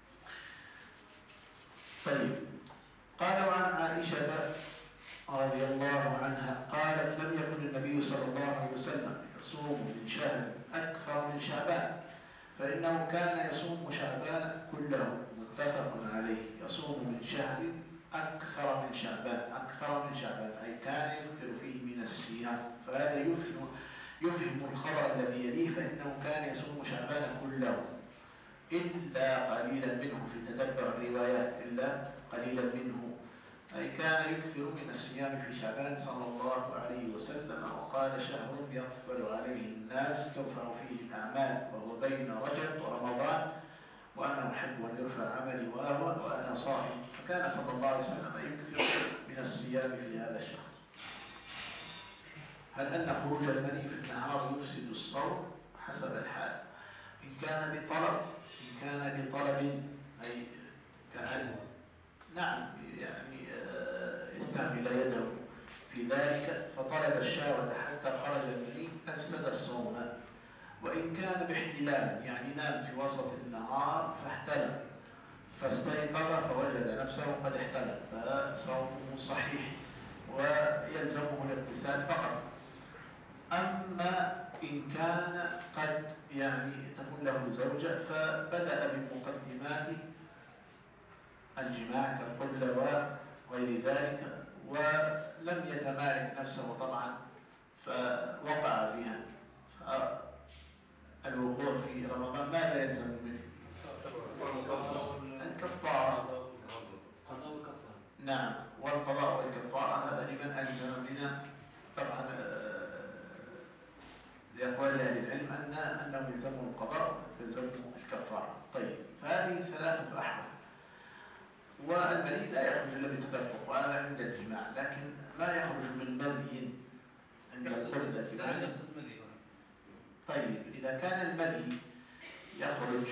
طيب، قال وعن عائشة رضي الله عنها قالت لم يكن النبي صلى الله عليه وسلم يصوم من شهر أكثر من شعبان، فإنه كان يصوم شعبان كله، متفق عليه. يصوم من شهر أكثر من شعبان أي كان يكثر فيه من الصيام، فهذا يفهم الخبر الذي يليه، فإنه كان يصوم شعبان كله إلا قليلا منه، في تتبع الروايات إلا قليلا منه، أي كان يكثر من الصيام في شعبان صلى الله عليه وسلم. وقال شهر يغفل عليه الناس ترفع فيه الأعمال، وهو بين رجب ورمضان، وأنا أحب أن يرفع عملي وأهون وأنا صائم، فكان صلى الله عليه وسلم يكثر من الصيام في هذا الشهر. هل أن خروج المني في النهار يفسد الصوم؟ حسب الحال، إن كان بطلب أي كأن نعم يعني استعمل يده في ذلك فطلب الشهوة حتى خرج المني أفسد الصوم. وإن كان باحتلام يعني نام في وسط النهار فاحتلم فاستيقظ فوجد نفسه قد احتلم، فصومه صحيح ويلزمه الاغتسال فقط. أما إن كان قد يعني تكون له زوجة فبدأ بمقدمات الجماع كالقبلة وغير ذلك، ولم يتمالك نفسه طبعا فوقع بها، الوقوع في رمضان ماذا يلزم منه؟ الكفارة. نعم، والقضاء والكفارة هذا لمن ألزم منا طبعا، لأقوال أهل العلم أنهم يلزموا القضاء ويلزموا الكفارة. طيب، فهذه ثلاثة أحوال. والمني لا يخرج إلا بالتدفق، وهذا عند الجماع، لكن ما يخرج من مني عند القرب. طيب، إذا كان المذي يخرج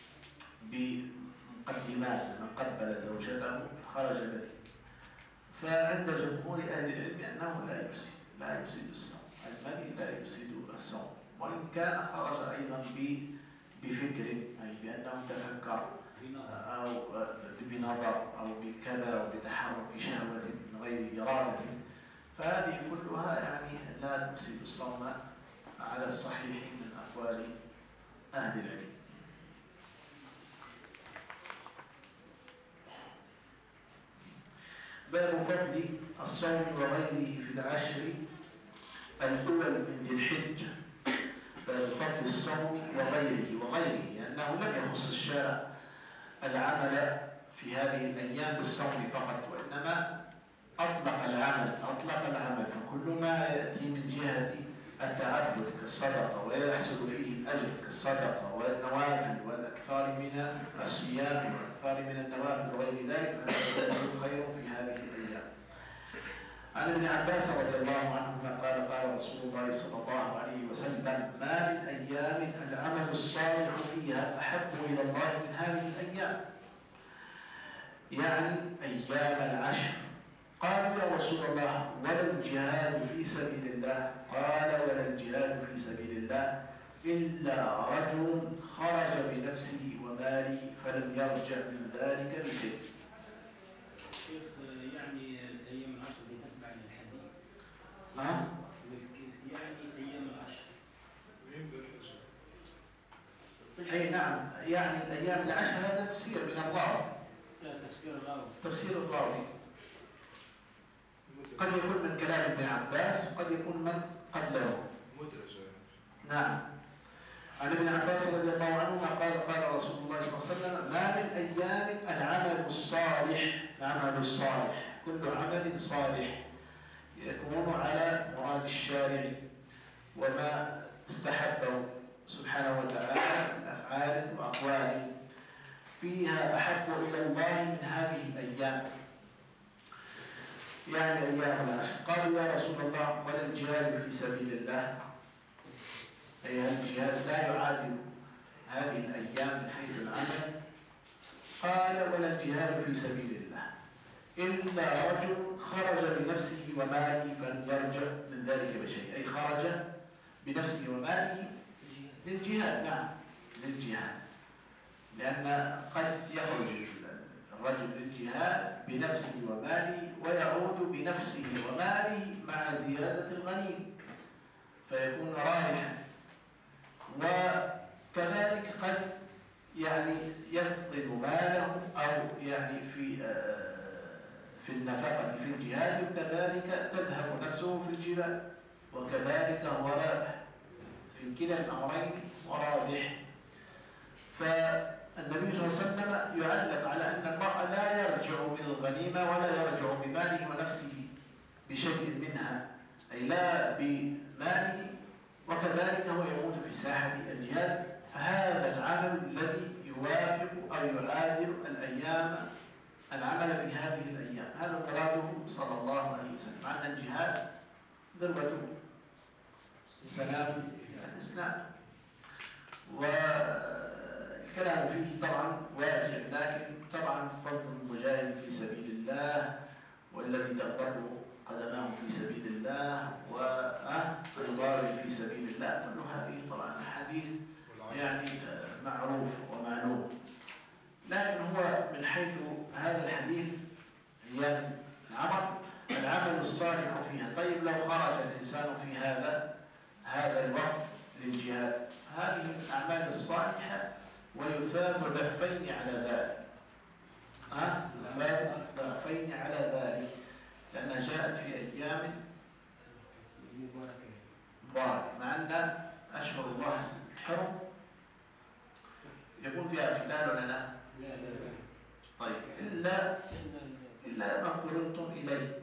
بمقدمات، من قبل زوجته فخرج المذي، فعند جمهور أهل العلم أنه لا يفسد الصوم، المذي لا يفسد الصوم، وإن كان خرج أيضا بفكر، أي بأنه تفكر أو بنظر أو بكذا أو بتحرك شهوة من غير إرادة، فهذه كلها يعني لا تفسد الصوم على الصحيح من أقوال أهل العلم. باب فضل الصوم وغيره في العشر الأول من ذي الحجة. باب فضل الصوم وغيره لأنه لم يخص الشارع العمل في هذه الأيام بالصوم فقط، وإنما أطلق العمل، فكل ما يأتي من جهة التعبد كالصدقة ولا يحصل فيه الأجر كالصدقة والنوافل والأكثار من الصيام والأكثار من النوافل وغير ذلك، فهذا خير في هذه الأيام. عن ابن عباس رضي الله عنهما قال قال رسول الله صلى الله عليه وسلم: ما من أيام العمل الصالح فيها أحب إلى الله من هذه الأيام، يعني أيام العشر. قالوا: يا رسول الله ولا الجهاد في سبيل الله؟ قال: ولا الجهاد في سبيل الله إلا رجل خرج بنفسه وماله فلم يرجع من ذلك بشيء. شيخ، يعني الأيام العشر اللي تتبع للحديث. نعم. يعني أيام العشر. أي نعم، يعني الأيام العشر هذا تفسير من الراوي. تفسير الراوي. تفسير الراوي قد يكون من كلام ابن عباس، قد يكون من قبله. مدرجة. نعم. عن ابن عباس رضي الله عنهما قال قال رسول الله صلى الله عليه وسلم: ما من أيام العمل الصالح، العمل الصالح كل عمل صالح يكون على مراد الشارع وما استحبه سبحانه وتعالى من أفعال وأقوال فيها أحب إلى الله من هذه الأيام، يعني أيام العشر. قالوا: يا رسول الله ولا الجهاد في سبيل الله؟ أي الجهاد لا يعادل هذه الأيام من حيث العمل؟ قال: ولا الجهاد في سبيل الله إلا رجل خرج بنفسه وماله فلم يرجع من ذلك بشيء، أي خرج بنفسه وماله للجهاد. نعم، للجهاد، لأن قد يخرج الرجل للجهاد بنفسه وماله ويعود بنفسه وماله مع زيادة الغنيم فيكون رابحا، وكذلك قد يعني يفقد ماله أو يعني في النفقة في الجهاد، وكذلك تذهب نفسه في الجبال، وكذلك هو رابح في كلا الأمرين ورابح. فالنبي صلى الله عليه وسلم يعلق على أن المرء لا يرجع من الغنيمة ولا يرجع بماله ونفسه بشيء منها، أي لا بماله، وكذلك هو يموت في ساحة الجهاد. فهذا العمل الذي يوافق أو يعادل الأيام، العمل في هذه الأيام، هذا مراده صلى الله عليه وسلم، مع أن الجهاد ذروة سلام الإسلام، والكلام فيه طبعا واسع، لكن طبعا فضل المجاهد في سبيل الله والذي تقبله قدماه في سبيل الله والغازي في سبيل الله، كل هذه طبعا حديث يعني معروف ومعلوم. لكن هو من حيث هذا الحديث هي العمل الصالح فيها. طيب لو خرج الإنسان في هذا الوقت للجهاد، هذه الأعمال الصالحة ويثاب ضعفين على ذلك، يثاب ضعفين على ذلك، لأنها جاءت في أيام مباركة، مع أن أشهر الله الحرم يكون فيها قتال ولا لا؟ طيب إلا ما اضطررتم إليه،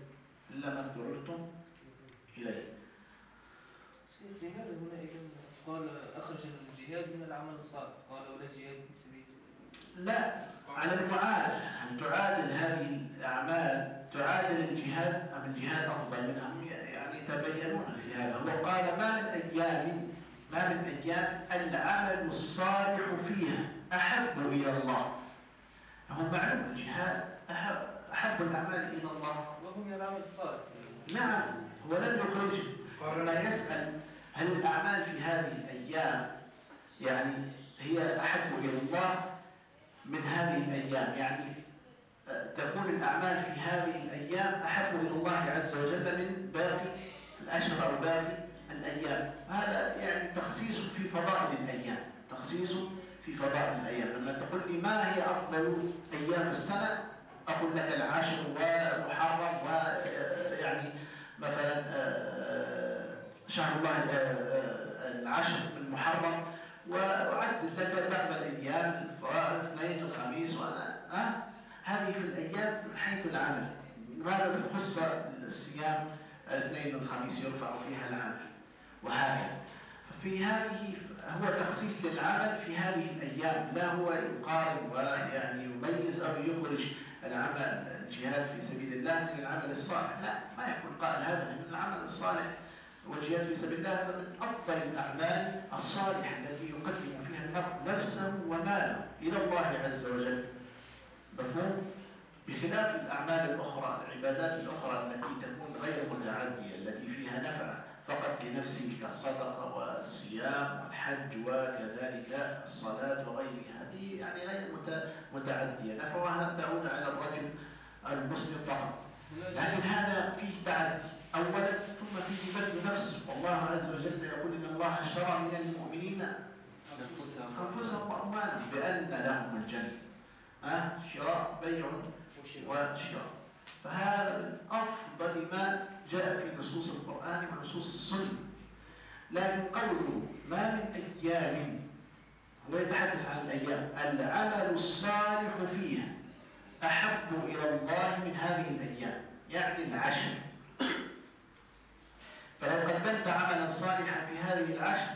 لماذا هنا إذن قال أخرج الجهاد من العمل الصالح؟ قال ولا جهاد في سبيل الله؟ لا، على المعادلة، أن تعادل هذه الأعمال، تعادل الجهاد أم الجهاد أفضل منهم، يعني يتبينون في هذا. هو قال: ما من أيام العمل الصالح فيها أحب إلى الله. هو معلوم الجهاد أحب الأعمال إلى الله، وهو من العمل الصالح. نعم، هو لم يخرج. لما يسأل هل الأعمال في هذه الأيام يعني هي أحب إلى الله من هذه الأيام، يعني تكون الأعمال في هذه الأيام أحب إلى الله عز وجل من باقي الأشهر أو باقي الأيام. هذا يعني تخصيص في فضائل الأيام. لما تقول لي ما هي أفضل أيام السنة، أقول لك العشر ومحرم، ويعني مثلا شهر الله العشر من محرم، وأعدد لك بعض الأيام، الاثنين الخميس، وأنا هذه في الأيام من حيث العمل. لماذا تخص الصيام الاثنين والخميس يرفع فيها العمل؟ وهكذا. ففي هذه هو تخصيص للعمل في هذه الأيام، لا هو يقارن ويعني يميز أو يخرج العمل الجهاد في سبيل الله من العمل الصالح، لا، ما يكون قائل هذا من العمل الصالح، والجهاد في سبيل الله هذا من أفضل الأعمال الصالحة التي يقدم فيها المرء نفسه وماله إلى الله عز وجل. مفهوم؟ بخلاف الأعمال الأخرى، العبادات الأخرى التي تكون غير متعدية، التي فيها نفع فقط لنفسه كالصدقة والصيام والحج وكذلك الصلاة وغيرها، هذه يعني غير متعدية، نفعها تعود على الرجل المسلم فقط. لكن هذا فيه تعدي أولا، ثم فيه بذل نفس، والله عز وجل يقول إن الله اشترى من المؤمنين أنفسهم وأموالهم بأن لهم الجنة. شراء، بيع وشراء. فهذا من أفضل ما جاء في نصوص القرآن ونصوص السنة. لكن قوله ما من أيام، هو يتحدث عن الأيام، العمل الصالح فيها أحب إلى الله من هذه الأيام، يعني العشر. فلو قدمت عملا صالحا في هذه العشر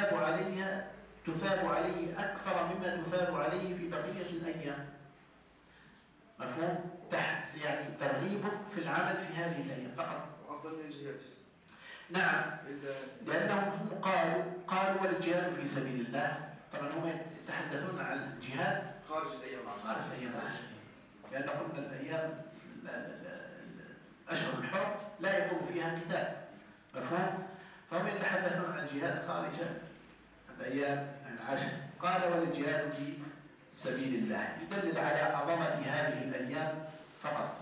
تثاب عليه أكثر مما تثاب عليه في بقية الأيام. مفهوم؟ يعني ترغيبك في العمل في هذه الأيام فقط. وأفضل من الجهاد. نعم، لأنهم هم قالوا والجهاد في سبيل الله. طبعا هم يتحدثون عن الجهاد خارج الأيام العشر. خارج الأيام العشر، لأن قلنا الأيام أشهر الحرم لا يكون فيها قتال. مفهوم؟ فهم يتحدثون عن الجهاد خارج الأيام العشر. قال والجهاد في سبيل الله، يدلل على عظمة هذه الأيام فقط.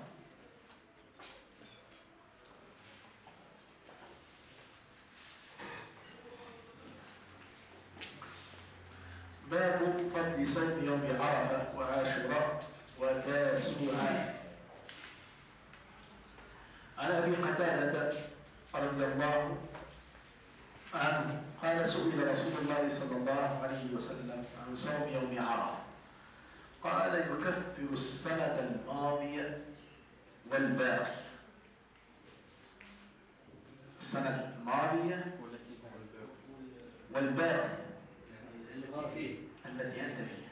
باب فضل صوم يوم عرفة وعاشوراء وتاسوعاء. عن أبي قتادة رضي الله عنه قال سئل رسول الله صلى الله عليه وسلم عن صوم يوم عرفة، قال يكفر السنة الماضية والباقي. السنة الماضية والباقي التي أنت فيها.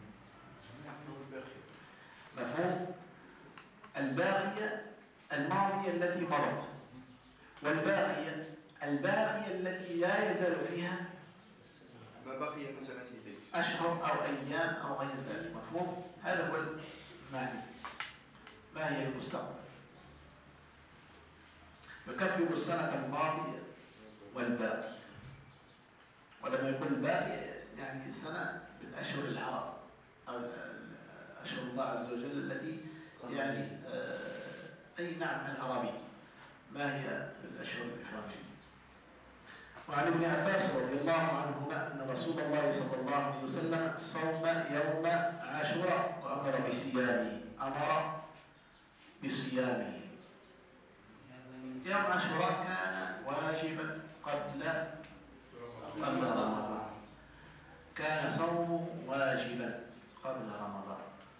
مفهوم؟ الباقية الماضية التي مضت، والباقية الباقية التي لا يزال فيها ما بقي من سنتين أشهر أو أيام أو غير ذلك. مفهوم؟ هذا هو المعنى. ما هي المستقبل؟ يكفر السنة الماضية والباقي. ولما يقول الباقي يعني سنة بالأشهر العرب أو أشهر الله عز وجل التي يعني أي نعم العربي، ما هي الأشهر الإفرنجية. وعن ابن عباس رضي الله عنهما أن رسول الله صلى الله عليه وسلم صوم يوم عاشوراء وأمر بصيامه. أمر بصيامه. يوم عاشوراء كان واجبا قبل رمضان، كان صومه واجبا قبل رمضان.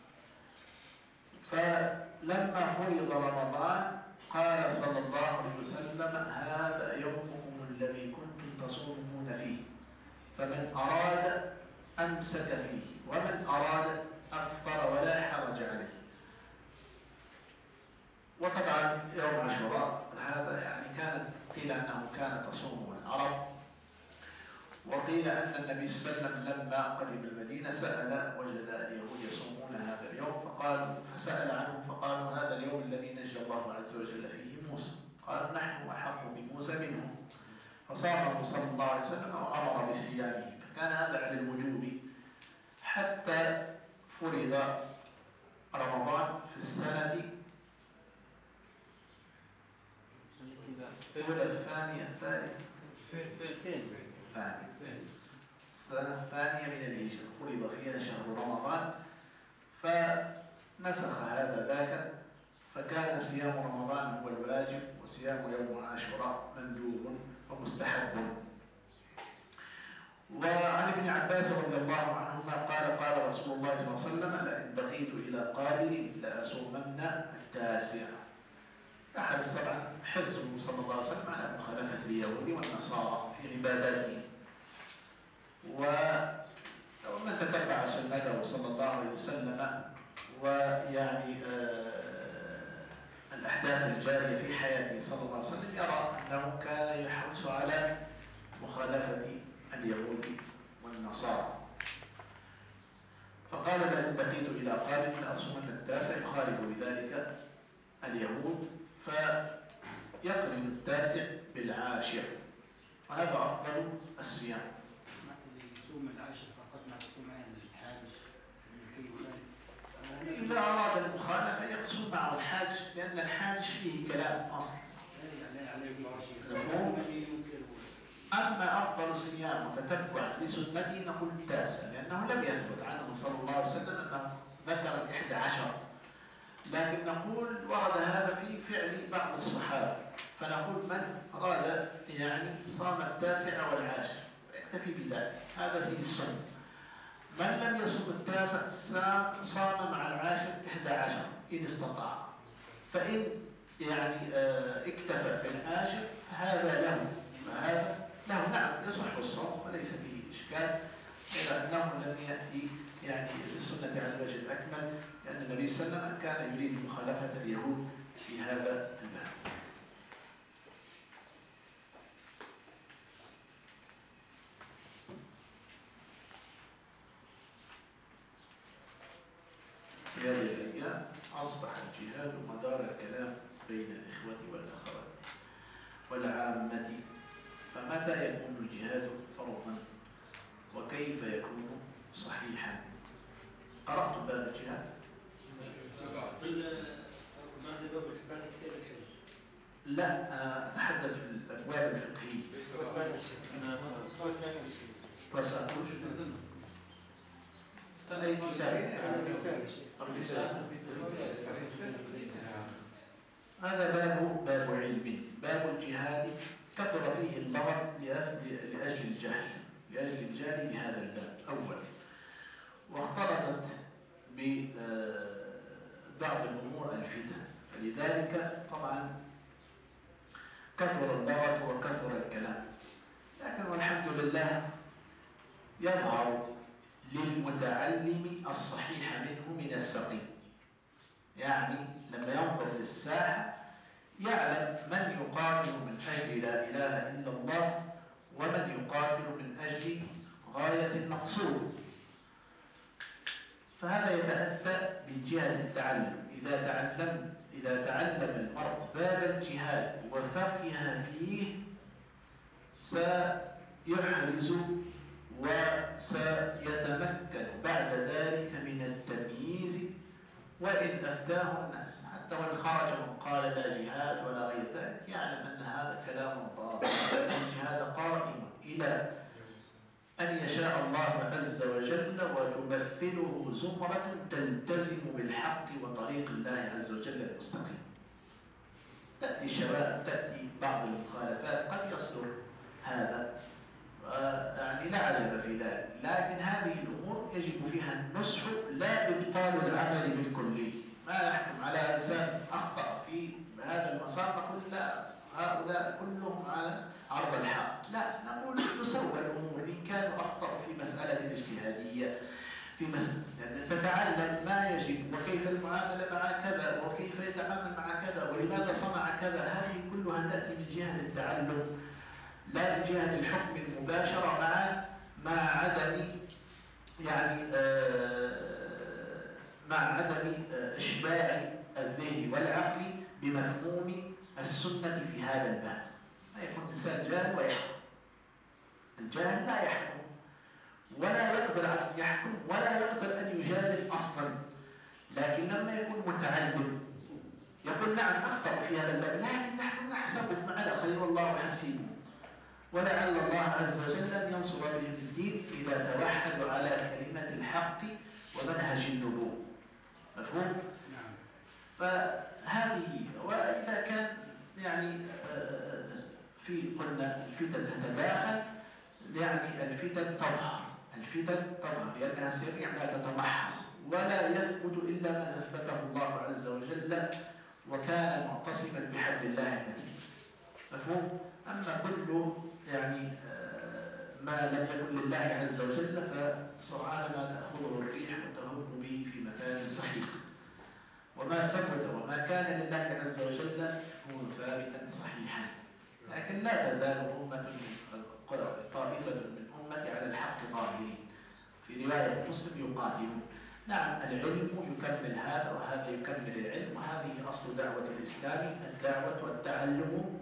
فلما فرض رمضان قال صلى الله عليه وسلم هذا يومكم الذي كنتم تصومون فيه، فمن أراد أمسك فيه ومن أراد أفطر ولا حرج عليه. وطبعا يوم عاشوراء هذا يعني قيل أنه كان تصومه العرب، وقيل أن النبي صلى الله عليه وسلم لما قدم المدينة سأل وجد اليهود يصومون هذا اليوم فسأل عنهم فقالوا هذا اليوم الذي نجى الله عز وجل فيه موسى. قالوا نحن أحق بموسى منهم، فصامه صلى الله عليه وسلم وأمر بصيامه. فكان هذا على الوجوب حتى فرض رمضان في السنة الأولى الثانية الثالثة السنة الثانية من الهجرة، فرض فيها شهر رمضان فنسخ هذا ذاك، فكان صيام رمضان هو الواجب وصيام يوم عاشوراء مندوب ومستحب. وعن ابن عباس رضي الله عنهما قال رسول الله صلى الله عليه وسلم لئن بقيت إلى قادر لأصومن التاسع. أحرص طبعا حرصه صلى الله عليه وسلم على مخالفة اليهود والنصارى في في عباداته. ومن تتبع سنته صلى الله عليه وسلم ويعني الأحداث الجارية في حياته صلى الله عليه وسلم يرى أنه كان يحرص على مخالفة اليهود والنصارى. فقال لئن بقيت إلى قارب لأصومن التاسع يخالف بذلك اليهود، فيقرن التاسع بالعاشر، وهذا أفضل الصيام. يصوم العاشر فقط مع الصوم عن الحاج لكي يخالف. إذا أراد المخالفة يقصد معه الحاج، لأن الحاج فيه كلام أصل. أما أفضل الصيام وتتبع لسنته نقول التاسع، لأنه لم يثبت عنه صلى الله عليه وسلم أنه ذكر 11، لكن نقول ورد هذا في فعل بعض الصحابة، فنقول من أراد يعني صام التاسع والعاشر ويكتفي بذلك، هذا هي السنة. من لم يصم التاسع صام مع العاشر 11 إن استطاع، فإن يعني اكتفى في العاشر فهذا له، نعم يصح الصوم وليس فيه إشكال، إلا أنه لم يأتي يعني بالسنة على الوجه الأكمل، لأن النبي صلى الله عليه وسلم كان يريد مخالفة اليهود في هذا الباب. في هذه الأيام أصبح الجهاد مدار الكلام بين الإخوة والأخوات والعامة، فمتى يكون الجهاد فرضا وكيف يكون صحيحا؟ قرأت باب الجهاد؟ لا، أنا أتحدث في الأبواب الفقهية. وسأقول أي كتاب؟ هذا باب علم، باب الجهاد كثر فيه اللغط لأجل الجهل بهذا الباب أولا، واختلطت ببعض الأمور الفتن، فلذلك طبعا كثر اللغط وكثر الكلام. لكن والحمد لله يظهر للمتعلم الصحيح منه من السقيم، يعني لما ينظر للساحة يعلم من يقاتل من أجل لا إله إلا الله ومن يقاتل من أجل غاية المقصود. فهذا يتأتى من جهة التعلم. إذا تعلم المرء باب الجهاد وفقه فيه سيحرز وسيتمكن بعد ذلك من التمييز وإن أفتاه الناس، حتى وإن خرج من قال لا جهاد ولا غير ذلك يعلم أن هذا كلام باطل، لأن الجهاد قائم إلى أن يشاء الله عز وجل وتمثله زمرة تلتزم بالحق وطريق الله عز وجل المستقيم. تأتي الشوائب، تأتي بعض المخالفات قد يصدر هذا، يعني لا عجب في ذلك، لكن هذه الأمور يجب فيها النصح لا إبطال العمل بالكلي. ما نحكم على إنسان أخطأ في هذا المسار نقول لا هؤلاء كلهم على عرض الحق، لا، نقول نسوى الأمور. إن كانوا أخطأوا في مسألة اجتهادية، في مسألة تتعلم ما يجب وكيف المعاملة مع كذا وكيف يتعامل مع كذا ولماذا صنع كذا، هذه كلها تأتي من جهة التعلم لا من جهة الحكم المباشرة مع عدم يعني مع عدم إشباع الذهن والعقل بمفهوم السنة في هذا الباب. ما يكون إنسان جاهل ويحكم، الجاهل لا يحكم ولا يقدر أن يحكم ولا يقدر أن يجادل أصلا، لكن لما يكون متعلم يقول نعم أخطأ في هذا الباب، لكن نحن نحسبهم على خير والله حسيبه، ولعل الله عز وجل أن ينصر بهم الدين إذا توحدوا على كلمة الحق ومنهج النبوة. مفهوم؟ نعم. فهذه، وإذا كان يعني قلنا الفتن تتداخل، يعني الفتن تظهر لأنها سريع ما تتمحص ولا يثبت إلا ما أثبته الله عز وجل وكان معتصما بحبل الله المتين. مفهوم؟ أما كل يعني ما لم يكن لله عز وجل فسرعان ما تأخذه الريح وتهب به في مكان سحيق، وما ثبت وما كان لله عز وجل يكون ثابتا صحيحا. لكن لا تزال طائفة من أمتي على الحق ظاهرين. في رواية مسلم يقاتلون. نعم، العلم يكمل هذا وهذا يكمل العلم، وهذه أصل دعوة الإسلام: الدعوة والتعلم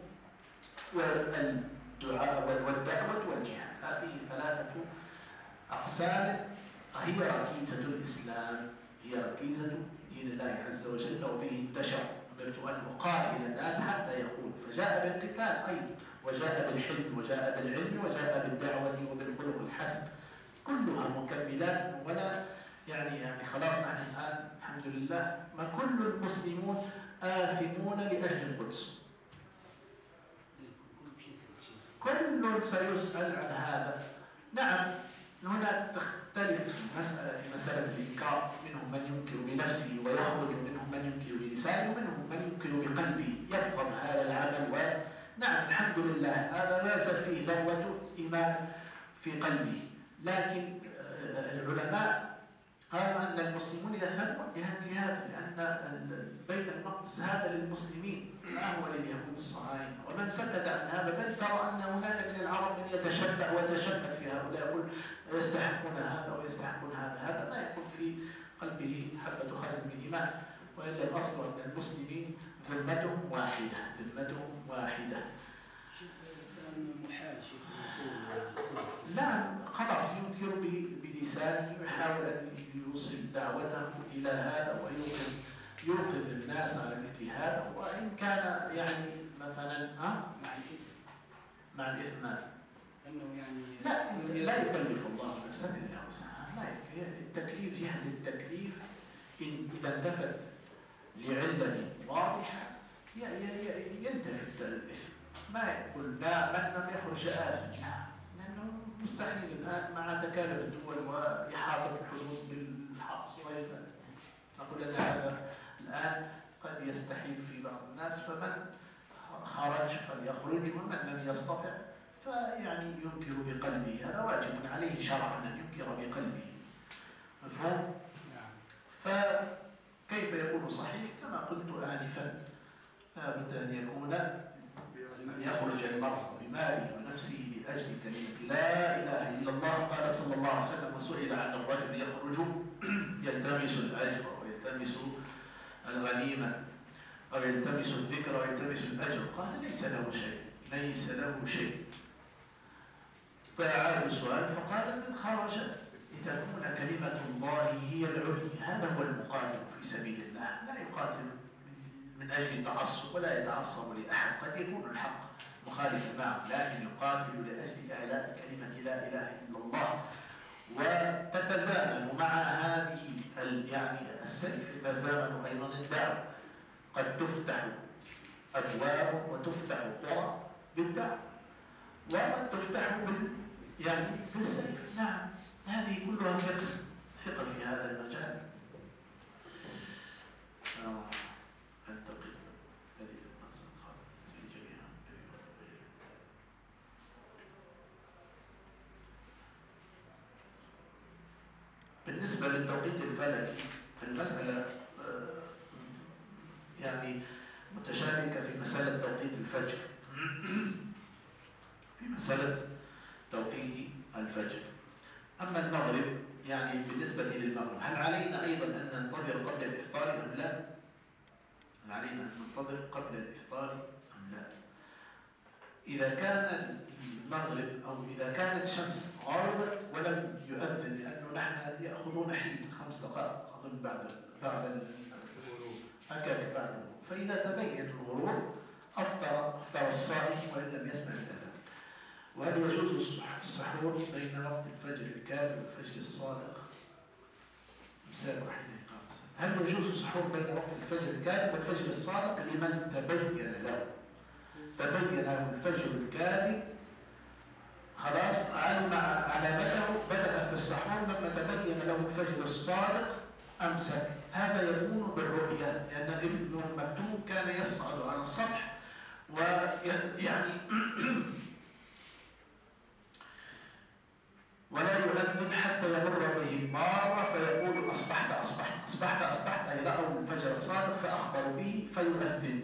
والدعاء والدعوة والجهاد. هذه ثلاثة أقسام هي ركيزة الإسلام، هي ركيزة دين الله عز وجل، وبه انتشر. أمرت أن أقاتل الناس حتى يقول، فجاء بالقتال أيضا، وجاء بالحلم، وجاء بالعلم، وجاء بالدعوة وبالخلق الحسن، كلها مكملات. ولا يعني خلاص نحن الآن الحمد لله ما كل المسلمون آثمون لأجل القدس، كل سيسأل عن هذا. نعم، هنا تختلف المسألة في مسألة الإنكار، منهم من ينكر بنفسه ويخرج، منهم من ينكر بلسانه، ومنهم من ينكر بقلبه يبغض هذا العمل. ونعم الحمد لله هذا ما زال فيه ذروة إيمان في قلبه. لكن العلماء قالوا أن المسلمون يذهبون في هذا، لأن بيت المقدس هذا للمسلمين، ما هو لليهود الصهاينة. ومن سكت عن هذا، بل ترى أن هناك من العرب من يتشبع ويتشمت في هؤلاء، يقول يستحقون هذا ويستحقون هذا. هذا ما يكون في قلبه حبة خردل من إيمان. وإلا الأصل أن المسلمين ذمتهم واحدة، ذمتهم واحدة. لا خلاص، ينكر بلسانه، يحاول أن يوصل دعوته إلى هذا ويوقظ الناس على مثل هذا. وإن كان يعني مثلا مع الإثم لا يكلف الله نفسا إلا وسعها. التكليف جهة التكليف إذا انتفت لعلة واضحة ينتفي الإثم. ما يقول لا من لم يخرج آثم، لأنه مستحيل الآن مع تكالب الدول وإحاطة الحدود بالحرص وغير ذلك. نقول أن هذا الآن قد يستحيل في بعض الناس، فمن خرج فليخرج، ومن لم يستطع فيعني ينكر بقلبه. هذا واجب عليه شرعا أن ينكر بقلبه. مفهوم؟ فكيف يكون صحيح؟ كما قلت آنفا، لا بد أن يكون أن يخرج المرء بماله ونفسه لأجل كلمة لا إله إلا الله. قال صلى الله عليه وسلم: وسئل عن الرجل يخرج يلتمس الأجر ويلتمس الغنيمة أو يلتمس الذكر ويلتمس الأجر، قال: ليس له شيء، ليس له شيء. فأعاد السؤال فقال: من خرج لتكون كلمة الله هي العليا. هذا هو المقاتل في سبيل الله، لا يقاتل من أجل التعصب ولا يتعصب لأحد. قد يكون الحق مخالف معه، لكن يقاتل لأجل إعلاء كلمة لا إله إلا الله. وتتزامن مع هذه يعني السيف يتزامن أيضا الدعوة. قد تفتح أبواب وتفتح قرى بالدعوة، وقد تفتح بالسيف. نعم، هذه كلها فقه في هذا المجال. بالنسبة للتوقيت الفلكي، المسألة يعني متشابكة في مسألة توقيت الفجر. في مسألة توقيت الفجر. أما المغرب، يعني بالنسبة للمغرب، هل علينا أيضا أن ننتظر قبل الإفطار أم لا؟ هل علينا أن ننتظر قبل الإفطار أم لا؟ إذا كان المغرب أو إذا كانت شمس غربت ولم يؤذن، لأنه نحن يأخذون حين 5 دقائق أظن بعد هكذا بعد. فإذا تبين الغروب أفطر الصائم وإن لم يسمع الأذان. وهل يجوز السحور بين وقت الفجر الكاذب والفجر الصادق؟ هل يجوز السحور بين وقت الفجر الكاذب والفجر الصادق لمن تبين له الفجر الكاذب، خلاص علم علامته، بدأ في السحور، لما تبين له الفجر الصادق أمسك. هذا يكون بالرؤيا، لأن ابن مكتوم كان يصعد على السطح ويعني ولا يؤذن حتى يمر به مارة فيقول أصبحت أصبحت أصبحت أصبحت، أي رأوا الفجر الصادق فأخبروا به فيؤذن.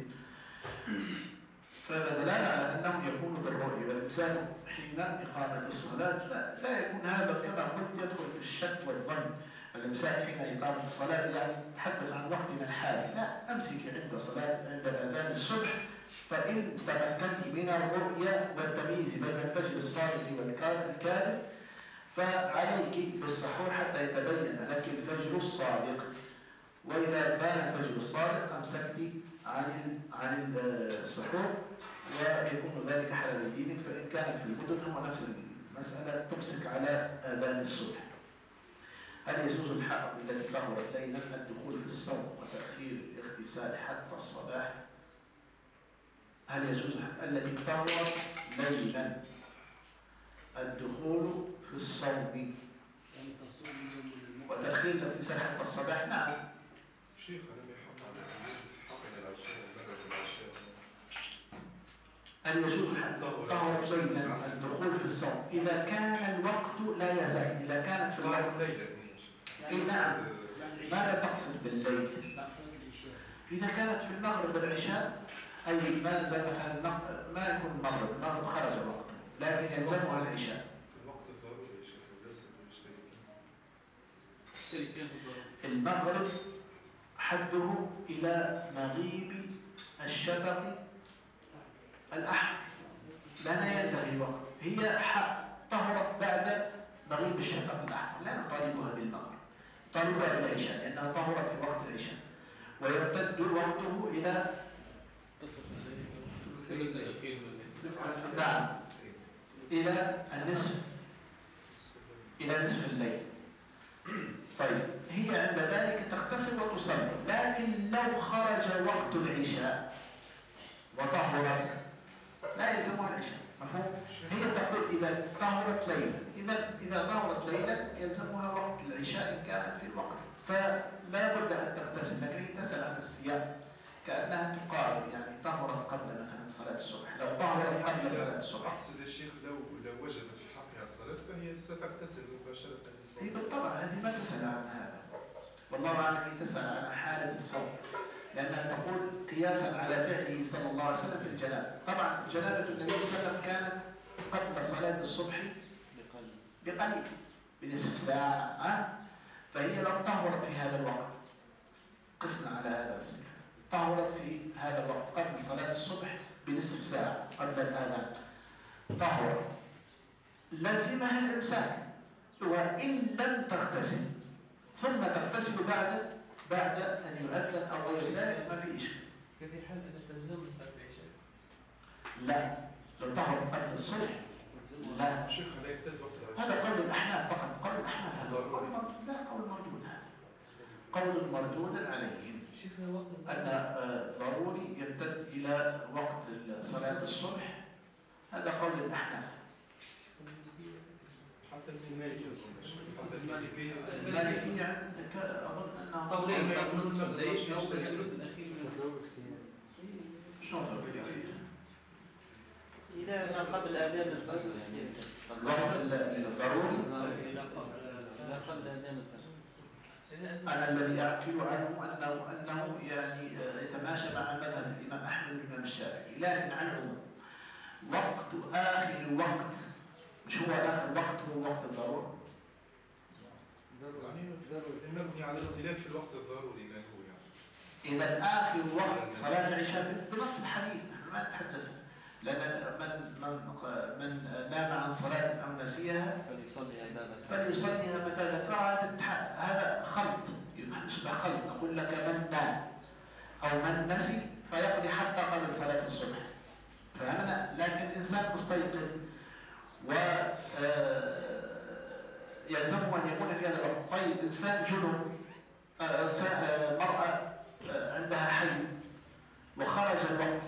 فهذا دلالة على أنه يكون بالرؤية، والإنسان حين إقامة الصلاة لا يكون هذا كما قلت يدخل في الشك والظن. الإمساك حين إقامة الصلاة يعني تحدث عن وقتنا الحالي، لا، أمسك عند أذان الصبح، فإن تمكنت من الرؤية والتمييز بين الفجر الصادق والكاذب فعليك بالسحور حتى يتبين لك الفجر الصادق. وإذا بان الفجر الصادق أمسكت عن السحور، ويكون ذلك حلال لدينك. فإن كانت في المدن هو نفس المسألة، تمسك على آذان الصبح. هل يجوز الحائض التي طهرت ليلا الدخول في الصوم وتأخير الاغتسال حتى الصباح؟ هل يجوز التي طهرت ليلا الدخول في الصوم وتأخير الاغتسال حتى الصباح؟ نعم. شيخ أنا بحق على في حق العشاء وبرد العشاء. هل يجوز طهرت ليلا الدخول في الصوم إذا كان الوقت لا يزال، إذا كانت في الوقت ليلا؟ إيه نعم. ماذا تقصد بالليل؟ إذا كانت في المغرب والعشاء، أي ما نزل مثلا ما يكون المغرب خرج وقته، لكن يلزمها العشاء. في الوقت الضروري يا شيخ وليس مشتركين. المغرب حده إلى مغيب الشفق الأحمر، لأنها ينتهي الوقت. هي طهرت بعد مغيب الشفق الأحمر، لا نطالبها بالمغرب، طالبها بالعشاء لأنها طهرت في وقت العشاء، ويمتد وقته إلى نعم إلى النصف، إلى نصف الليل. طيب هي عند ذلك تغتسل وتصلي، لكن لو خرج وقت العشاء وطهرت لا يلزمها العشاء. مفهوم؟ هي تقول إذا طهرت ليلا، إذا طهرت ليلا يلزمها وقت العشاء إن كانت في الوقت، فلا بد أن تغتسل، لكن هي تسأل عن الصيام كأنها تقارب، يعني طهرت قبل مثلا صلاة الصبح، لو طهرت قبل صلاة الصبح. أقصد يا شيخ لو وجدت في حقها الصلاة فهي ستغتسل مباشرة للصلاة. إيه بالطبع، هذه ما تسأل عن هذا، والله أعلم. هي تسأل عن حالة الصوم، لأنها تقول قياسا على فعله صلى الله عليه وسلم في الجنابة. طبعا جنابة النبي صلى الله عليه وسلم كانت قبل صلاة الصبح بقليل، بنصف ساعة، فهي لو طهرت في هذا الوقت، قسنا على هذا السنة، طهرت في هذا الوقت قبل صلاة الصبح بنصف ساعة قبل الآذان، طهرت، لزمها الإمساك وإن لم تغتسل، ثم تغتسل بعد أن يؤذن أو غير ذلك، ما في إشكال. كذي حال أن تلزم صلاة العشاء؟ لا، لو طهرت قبل الصبح لا. شيخ لا يحتاج وقت العشاء. هذا قول الأحناف فقط، قول الأحناف هذا قول مردود، لا قول مردود، هذا قول مردود عليهم أن ضروري يمتد إلى وقت صلاة الصبح، هذا قول الأحناف. حتى المالكية أظن أنه قولين بعد نصف الليل أو الثلث الأخير من شو في الأخير؟ إذا ما قبل أذان الفجر الوقت الضروري إلى قبل أذان الفجر. أنا الذي أعقل عنه أنه يعني يتماشى مع مذهب الإمام أحمد والإمام الشافعي، لكن عن العموم وقت آخر وقت، مش هو آخر وقت هو وقت الضرورة. مبني على اختلاف في الوقت الضروري ما هو يعني. إذا آخر وقت صلاة العشاء بنص الحديث، نحن ما نتحدث، لأن من نام عن صلاة أو نسيها فليصليها متى ذكرها. هذا خلط، يشبه خلط. أقول لك من نام أو من نسي فيقضي حتى قبل صلاة الصبح، فهمنا؟ لكن إنسان مستيقظ و يلزمه أن يكون في هذا الوقت. طيب إنسان جنوب، مرأة عندها حي وخرج الوقت،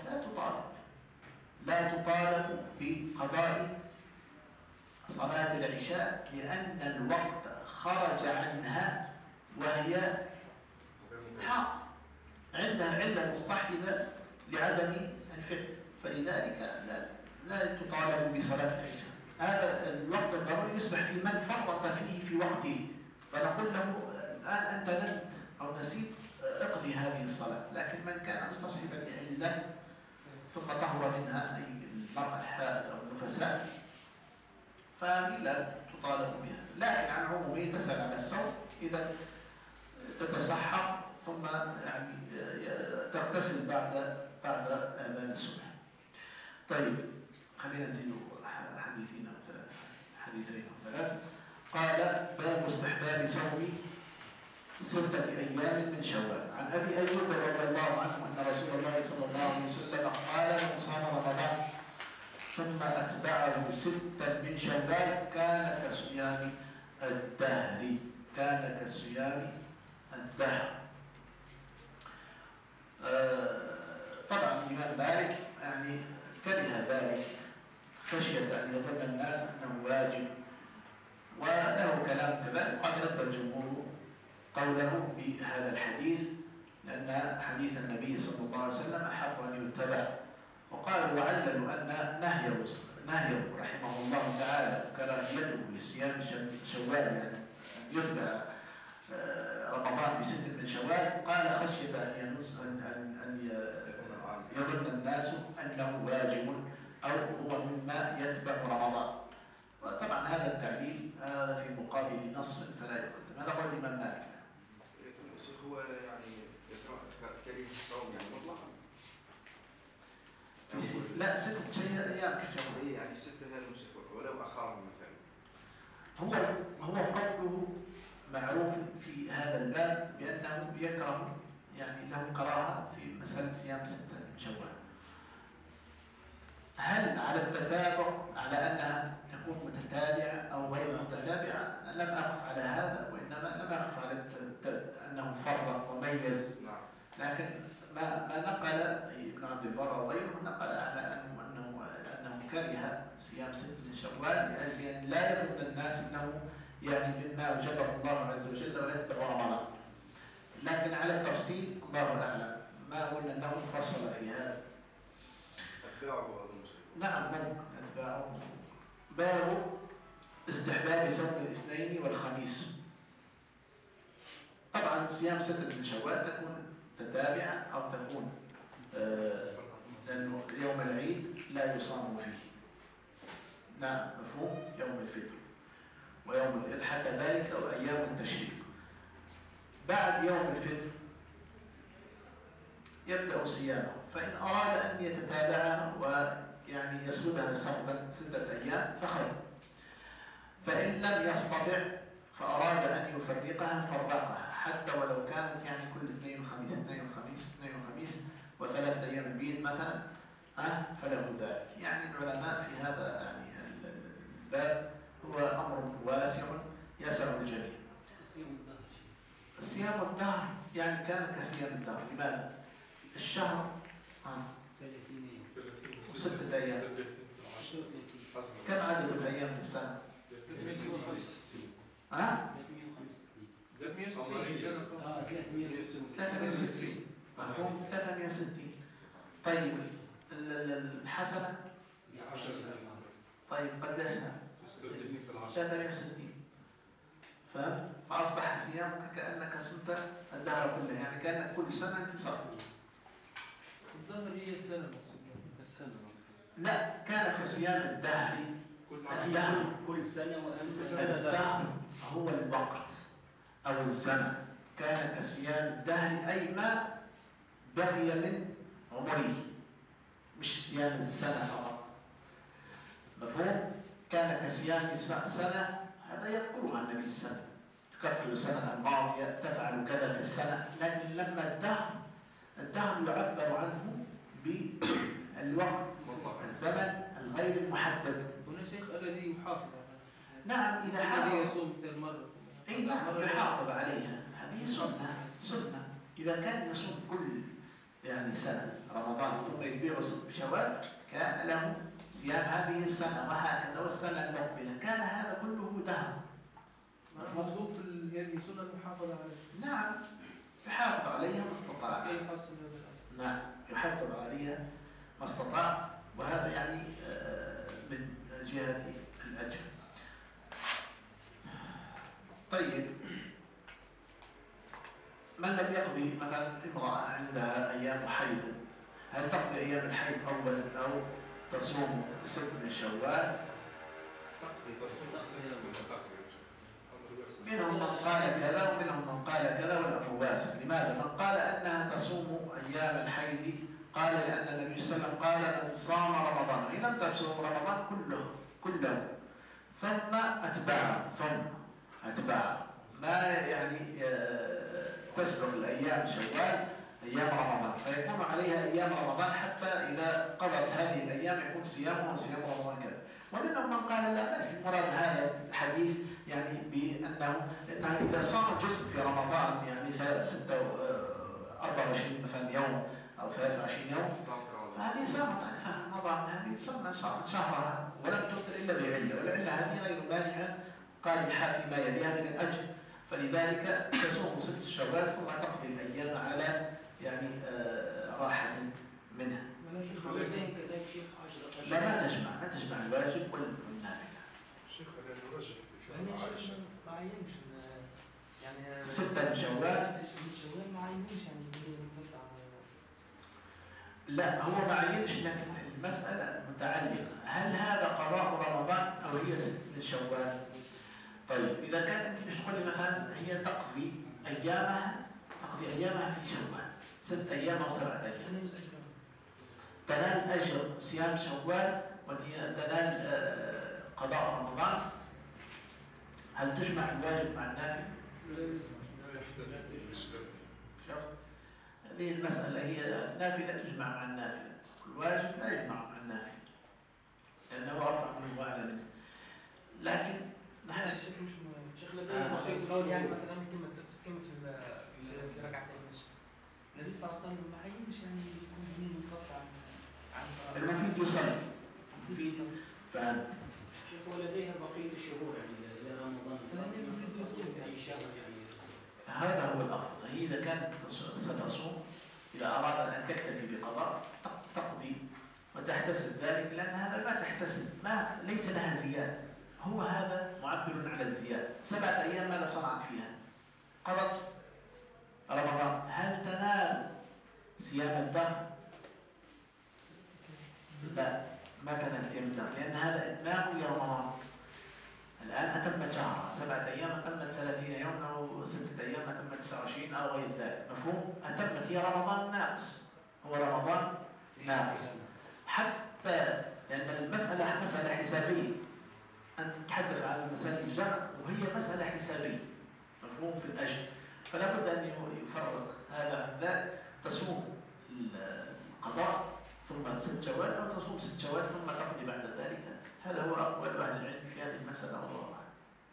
لا تطالب بقضاء صلاة العشاء، لأن الوقت خرج عنها وهي حاضر، عندها علة مصطحبة لعدم الفعل، فلذلك لا تطالب بصلاة العشاء. هذا الوقت الضروري يصبح في من فرط فيه في وقته، فنقول له الآن أنت نمت أو نسيت اقضي هذه الصلاة. لكن من كان مستصحبا لعلة ثم طهر منها أي المرأة الحائض أو النفساء فهذه لا تطالب بها. لكن عن عمومه تسأل على الصوم إذا تتسحر ثم يعني تغتسل بعد أذان الصبح. طيب خلينا نزيد حديثين أو ثلاث. قال باب استحباب صوم 6 أيام من شوال. عن أبي أيوب رضي الله عنه أن رسول الله صلى الله عليه وسلم قال من صام رمضان ثم أتبعه 6 من شوال كان كصيام الدهر. كان كصيام الدهر. طبعا الإمام مالك يعني كره ذلك خشية أن يظن الناس أنه واجب، وله كلام كذلك. قد رد الجمهور قوله بهذا الحديث لأن حديث النبي صلى الله عليه وسلم أحق أن يتبع. وقالوا وعللوا أن نهيه رحمه الله تعالى كراهيته لصيام شوال يعني أن يتبع رمضان ب6 من شوال، قال خشية أن يظن الناس أنه واجب أو هو مما يتبع رمضان. وطبعا هذا التعليل هذا في مقابل نص فلا يقدم. هذا قول الإمام مالك. الشيخ هو يعني كريه الصوم يعني مطلقا لا 6 أيام يعني 6 هذا مش ولو أخرهم مثلا. هو قوله معروف في هذا الباب بأنه يكره يعني له كراهة في مسألة صيام 6 من شوال. هل على التتابع على أنها تكون متتابعة أو غير متتابعة؟ لم أقف على هذا، وإنما لم أقف على أنه فرق وميز. لكن ما نقل ابن عبد البر وغيره نقل على أنه كره صيام 6 من شوال لأجل أن لا يظن الناس أنه يعني مما أوجبه الله عز وجل ويتبع رمضان. لكن على التفصيل الله أعلم، ما قلنا أنه فصل في هذا. أتباعه هذا المشكلة. نعم ممكن أتباعه. باب استحباب صوم الاثنين والخميس. طبعا صيام 6 من شوال تكون تتابعة أو تكون لأنه يوم العيد لا يصام فيه. نعم مفهوم. يوم الفطر ويوم الإضحى كذلك أو أيام التشريق. بعد يوم الفطر يبدأ صيامه، فإن أراد أن يتتابعها ويعني يسردها صربا 6 أيام فخير. فإن لم يستطع فأراد أن يفرقها فرقها حتى ولو كانت يعني كل 2 وخميس 2 وخميس 2 وخميس و3 أيام البيض مثلا فله ذلك. يعني العلماء في هذا يعني الباب هو أمر واسع يسع الجميع. صيام الدهر يعني كان كصيام الدهر. لماذا؟ الشهر 6 أيام. كم عدد الأيام في السنة؟ 360. مفهوم. 360. طيب الحسنة طيب قديش؟ 360. فهم؟ فأصبح صيامك كأنك صمت الدهر كله، يعني كأنك كل سنة أنت صرت. الظهر هي السنة. لا كان كصيام الدهر. الدهر كل سنة وأمس الدهر هو الوقت أو الزمن. كان كصيام الدهر أي ما بقي من عمره، مش صيام السنة فقط. مفهوم؟ كان كصيام سنة هذا يذكرها النبي صلى الله عليه وسلم، تكفر السنة الماضية تفعل كذا في السنة. لكن لما الدهر يعبر عنه بالوقت الزمن الغير المحدد. هنا شيخ الذي يحافظ. نعم إذا حافظ يصوم مثل مرة. أي نعم يحافظ عليها. هذه سنة. إذا كان يصوم كل يعني سنة رمضان ثم يتبعه بشوال كان له صيام هذه السنة وهكذا والسنة المقبلة. كان هذا كله دهر. مفهوم في هذه سنة المحافظة عليها. نعم يحافظ عليها ما استطاع. كيف يحصل هذا؟ نعم يحافظ عليها ما استطاع. وهذا يعني من جهة الأجر. طيب، من لم يقضي مثلا امرأة عندها أيام حيض، هل تقضي أيام الحيض أولا أو تصوم 6 من شوال؟ منهم من قال كذا ومنهم من قال كذا والأمر واسع. لماذا؟ من قال أنها تصوم أيام الحيض قال لأن النبي صلى الله عليه وسلم قال من صام رمضان، إن لم تصوم رمضان كله ثم أتبع ما يعني تسبق الأيام شوال أيام رمضان، فيكون عليها أيام رمضان حتى إذا قضت هذه الأيام يكون صيامها صيام رمضان كذا. ومنهم من قال لا، بس المراد هذا الحديث يعني بأنها إذا صام جزء في رمضان يعني 24 مثلا يوم أو 23 يوم، فهذه صامت أكثر من رمضان، هذه صامت شهرها ولم تفطر إلا بعلة، والعلة هذه غير مانعة قادحة فيما يليها من الأجر، فلذلك تصوم 6 شوال ثم تقضي الأيام على يعني راحة منها. لا، ما تجمع الواجب والنافلة. شيخ الرجل ما عينش يعني 6 شوال ما عينوش يعني لا، هو ما عينش، لكن المسألة متعلقة، هل هذا قضاء رمضان أو هي 6 من شوال؟ طيب، إذا كان أنت مش تقول لي مثلا هي تقضي أيامها في شوال 6 أيام أو 7 أيام، تنال أجر صيام شوال وتنال قضاء رمضان، هل تجمع الواجب مع النافل؟ شوف، هذه المسألة هي النافلة تجمع مع النافلة، الواجب لا يجمع مع النافل لأنه أرفع منه وأعلى منه. لكن نحن شيخ يعني مثلا كلمة في ركعتين النصف النبي صلى الله عليه وسلم ما عينش يعني يكون منفصل عن المفيد يصلي المفيد فهمت. شيخ ولديها بقية الشهور يعني إلى رمضان، المفيد يصوم أي شهر يعني. هذا هو الأفضل. هي إذا كانت ستصوم، إذا أراد أن تكتفي بقضاء تقضي وتحتسب ذلك، لأن هذا ما تحتسب، ليس لها زيادة، هو هذا معبر على الزيادة. 7 أيام ماذا صنعت فيها؟ قضت رمضان، هل تنال صيام الدهر؟ لا، ما تنال صيام الدهر، لأن هذا إتمام لرمضان. الآن أتمت شهرها 7 أيام، أتمت 30 يوم أو 6 أيام، أتمت 29 أو غير ذلك، مفهوم؟ أتمت، هي رمضان ناقص، هو رمضان ناقص، حتى لأن المسألة مسألة حسابية، أنت تتحدث عن مسألة الجمع وهي مسألة حسابية، مفهوم في الأجر، فلا بد أن يفرق هذا عن ذاك، تصوم القضاء ثم 6 شوال أو تصوم 6 شوال ثم تقضي بعد ذلك. هذا هو أقوال أهل العلم في هذه المسألة، والله أعلم.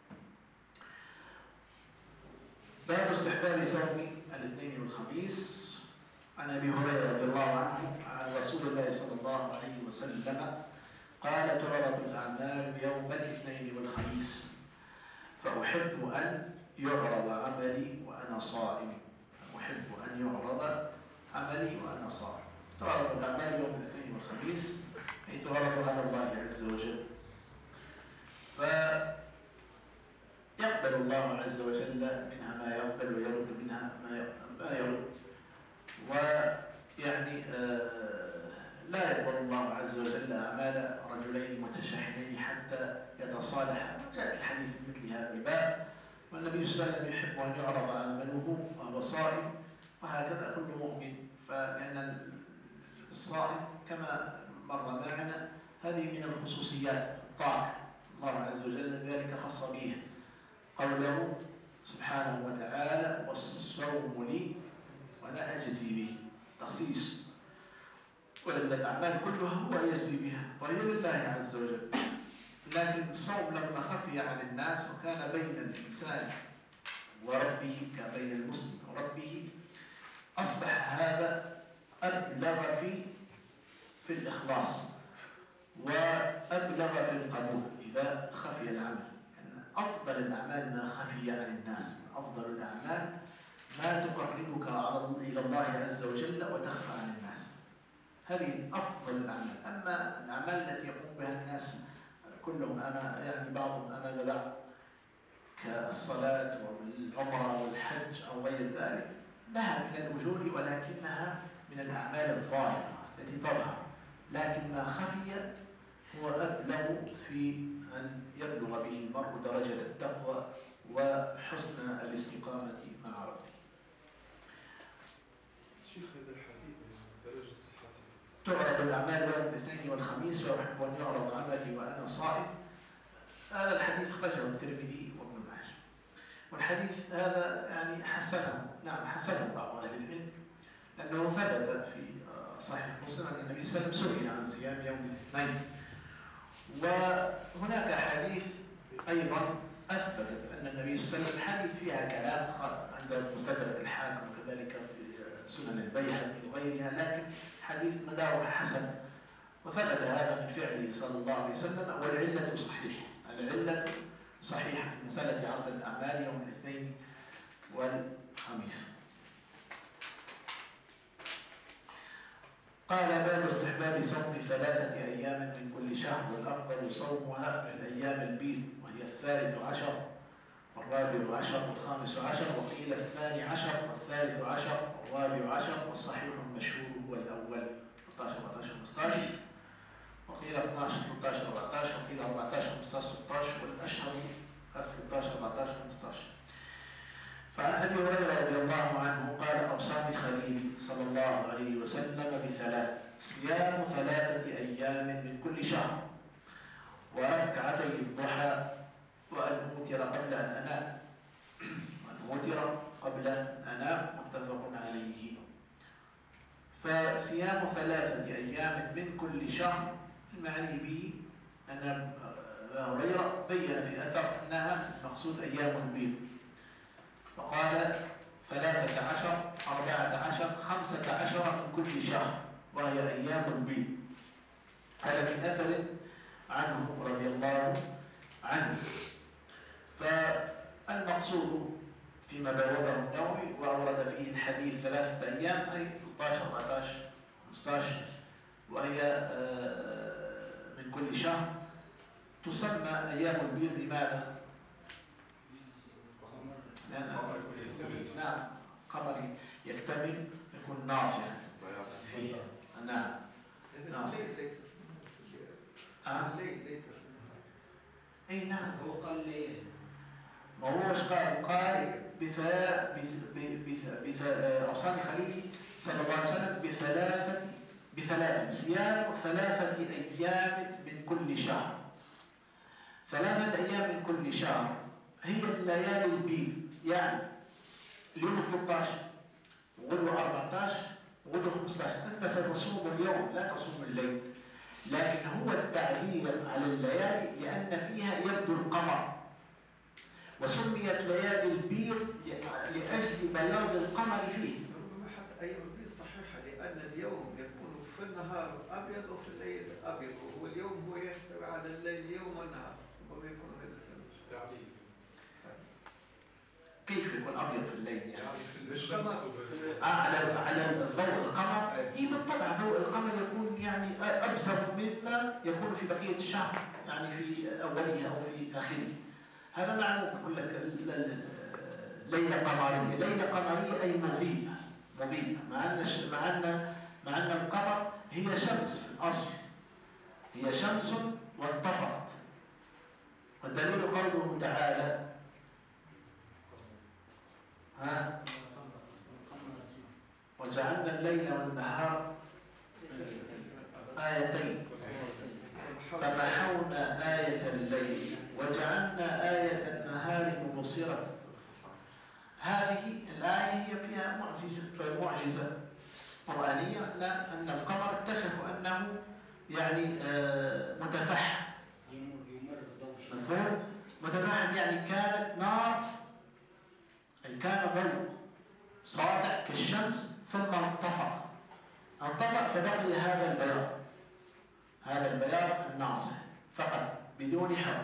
باب استحباب صوم الاثنين والخميس. عن أبي هريرة رضي الله عنه عن رسول الله صلى الله عليه وسلم قال: تعرض الأعمال يوم الاثنين والخميس، فأحب أن يعرض عملي وأنا صائم. أحب أن يعرض عملي وأنا صائم. تعرض الأعمال يوم الاثنين والخميس، أي تعرض على الله عز وجل، فيقبل الله عز وجل منها ما يقبل ويرد منها ما يرد، ويعني لا يقبل الله عز وجل أعمال رجلين متشاحنين حتى يتصالحا، وجاءت الحديث مثل هذا الباب. والنبي صلى الله عليه وسلم يحب أن يعرض عمله وهو صائم، وهكذا كل مؤمن، فلأن الصائم كما مر معنا هذه من الخصوصيات الطاعة، الله عز وجل ذلك خص به قوله سبحانه وتعالى: والصوم لي وأنا أجزي به، تخصيص، وإلا الأعمال كلها هو يجزي بها وهي لله عز وجل. لكن الصوم لما خفي عن الناس وكان بين الإنسان وربه، كان بين المسلم وربه، أصبح هذا أبلغ في الإخلاص وأبلغ في القبول إذا خفي العمل. يعني أفضل الأعمال ما خفي عن الناس، أفضل الأعمال ما تقربك إلى الله عز وجل وتخفى عن الناس، هذه أفضل الأعمال. أما الأعمال التي يقوم بها الناس كلهم يعني بعضهم أمام بعض كالصلاة والعمرة والحج أو غير ذلك، لها من الأجور ولكنها من الأعمال الظاهرة التي تظهر، لكن ما خفي هو أبلغ في أن يبلغ به المرء درجة التقوى وحسن الاستقامة مع ربه. شيخ هذا الحديث درجة صحته تعرض الأعمال يوم الاثنين والخميس وأحب أن يعرض عملي وأنا صائم. هذا الحديث خرجه الترمذي وابن ماجه، والحديث هذا يعني حسنه بعض أهل العلم، لأنه ثبت في صحيح مسلم أن النبي صلى الله عليه وسلم سئل عن صيام يوم الاثنين، وهناك حديث أيضا أثبتت أن النبي صلى الله عليه وسلم حديث فيها كلام عند مستدرك الحاكم وكذلك في سنن البيهقي وغيرها، لكن حديث مداره حسن وثبت هذا من فعله صلى الله عليه وسلم، والعلة صحيحة. العلة صحيحة في مسألة عرض الأعمال يوم الاثنين والخميس. قال باب استحباب صوم 3 أيام من كل شهر، والأفضل صومها في الأيام البيض، وهي 13 والرابع عشر والخامس عشر، وقيل 12 والثالث عشر والرابع عشر، والصحيح المشهور هو الأول 13 14 15، وقيل 12 13 14، وقيل 14 15 16، والأشهر 13 14 15. فعن أبي هريرة رضي الله عنه قال: أوصاني خليلي صلى الله عليه وسلم بثلاث: صيام 3 أيام من كل شهر، وركعتي الضحى، وأن أوتر قبل أن أنام. متفق عليه. فصيام 3 أيام من كل شهر المعني به أن أبا هريرة بين في أثر أنها المقصود أيام البيض، فقال 13 14 15 من كل شهر، وهي أيام البيض. هذا في أثر عنه رضي الله عنه. فالمقصود فيما بوابه النووي وأورد فيه الحديث 3 أيام أي 13 14 15، وهي من كل شهر، تسمى أيام البيض. لماذا؟ لأن قمر يكتمل يكون ناصع فيه. نعم ناصع. الليل ليس في النهار. أي نعم. هو قال لي ما هو ايش قال أوصاني خليلي صلى الله عليه وسلم بثلاث صيام 3 أيام من كل شهر. 3 أيام من كل شهر هي الليالي البيض، يعني اليوم 13 وغدوة 14 وغدوة 15. أنت ستصوم اليوم لا تصوم الليل، لكن هو التعبير على الليالي لأن فيها يبدو القمر، وسميت ليالي البيض لأجل بياض القمر فيه. ربما حتى أيام البيض صحيحة، لأن اليوم يكون في النهار أبيض وفي الليل أبيض، واليوم هو يحتوي على الليل يوم والنهار، ربما يكون هذا التعليل. كيف يكون أبيض في الليل؟ يعني في الشمس على ضوء القمر. بالطبع ضوء القمر يكون يعني أبزغ مما يكون في بقية الشهر، يعني في أوله أو في آخره. هذا معنى أقول لك ليلة قمرية. ليلة قمرية أي مضيئة، مع أن القمر هي شمس في الأصل، هي شمس وانطفأت. والدليل قوله تعالى: وجعلنا الليل والنهار آيتين فمحونا آية الليل وجعلنا آية النهار مبصرة. هذه الآية هي فيها معجزة قرآنية، أن القمر اكتشفوا أنه يعني متفحم. مفهوم؟ متفحم يعني كانت نار، أي كان ضوء ساطع كالشمس ثم انطفأ فبقي هذا البياض الناصع فقط بدون حر.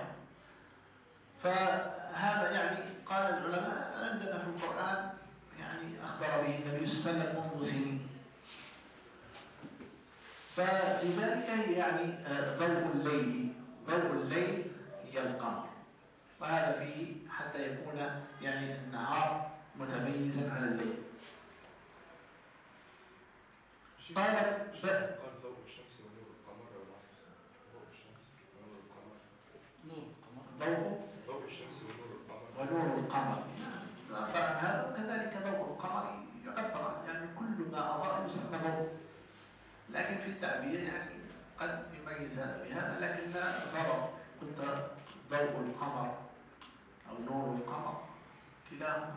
فهذا يعني قال العلماء عندنا في القرآن يعني أخبر به النبي صلى الله عليه وسلم منذ سنين. فلذلك يعني ضوء الليل ضوء الليل هي القمر، وهذا فيه حتى يكون يعني النهار متميزا عن الليل. قال ضوء الشمس ونور القمر أو العكس؟ ضوء الشمس ونور القمر. نور القمر. ضوء الشمس ونور القمر. ونور القمر يعبر عن هذا، وكذلك ضوء القمر يعبر يعني كل ما أضاء يسمى ضوء، لكن في التعبير يعني قد يميز هذا بهذا، لكن لا ضرر. قلت ضوء القمر أو نور القمر كلاهما.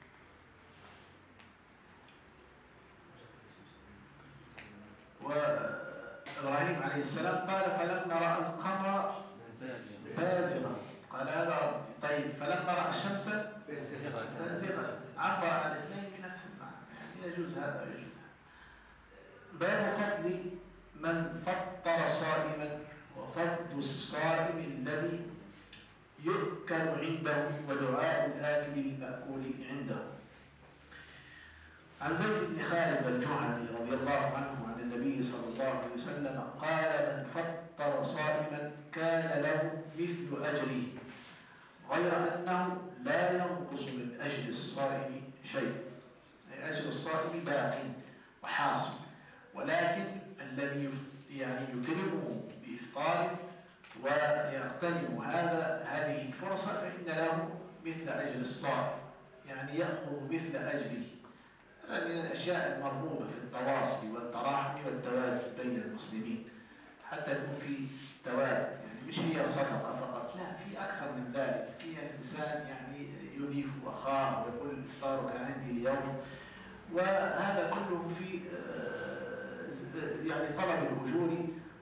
وإبراهيم عليه السلام قال فلما رأى القمر بازغا قال هذا ربي. طيب فلما رأى الشمس بازغا عبر عن الاثنين بنفس المعنى، يعني يجوز هذا ويجوز هذا. باب فضل من فطر صائما وفضل الصائم الذي يؤكل عنده ودعاء الآكل للمأكول عنده. عن زيد بن خالد الجهني رضي الله عنه عن النبي صلى الله عليه وسلم قال من فطر صائما كان له مثل أجره غير أنه لا ينقص من أجر الصائم شيء، أي أجر الصائم باق وحاصل، ولكن الذي يعني يكرمه بإفطاره ويغتنم هذه الفرصة فإن له مثل أجر الصائم، يعني يأخذ مثل أجره. هذا من الأشياء المرغوبة في التواصي والتراحم والتواد بين المسلمين، حتى يكون في تواد، يعني مش هي صدقة فقط، لا، في أكثر من ذلك. في الإنسان يعني يضيف أخاه ويقول إفطارك عندي اليوم، وهذا كله في يعني طلب الأجور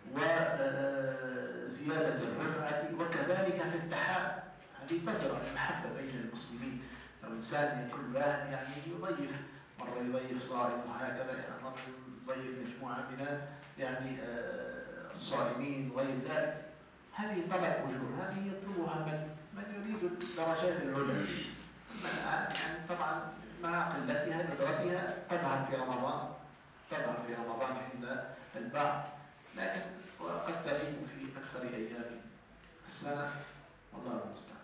وزيادة الرفعة، وكذلك في التحاب. هذه تزرع المحبة بين المسلمين. لو إنسان يكون واحد يعني يضيف، مرة يضيف صائم وهكذا، يعني مرة يضيف مجموعة من يعني الصائمين وغير ذلك، هذه طلب أجور، هذه يطلبها من يريد الدرجات العليا. يعني طبعا مع قلتها ندرتها تظهر في رمضان عند البعض، لكن وقد تغيب في أكثر أيام السنة، والله المستعان.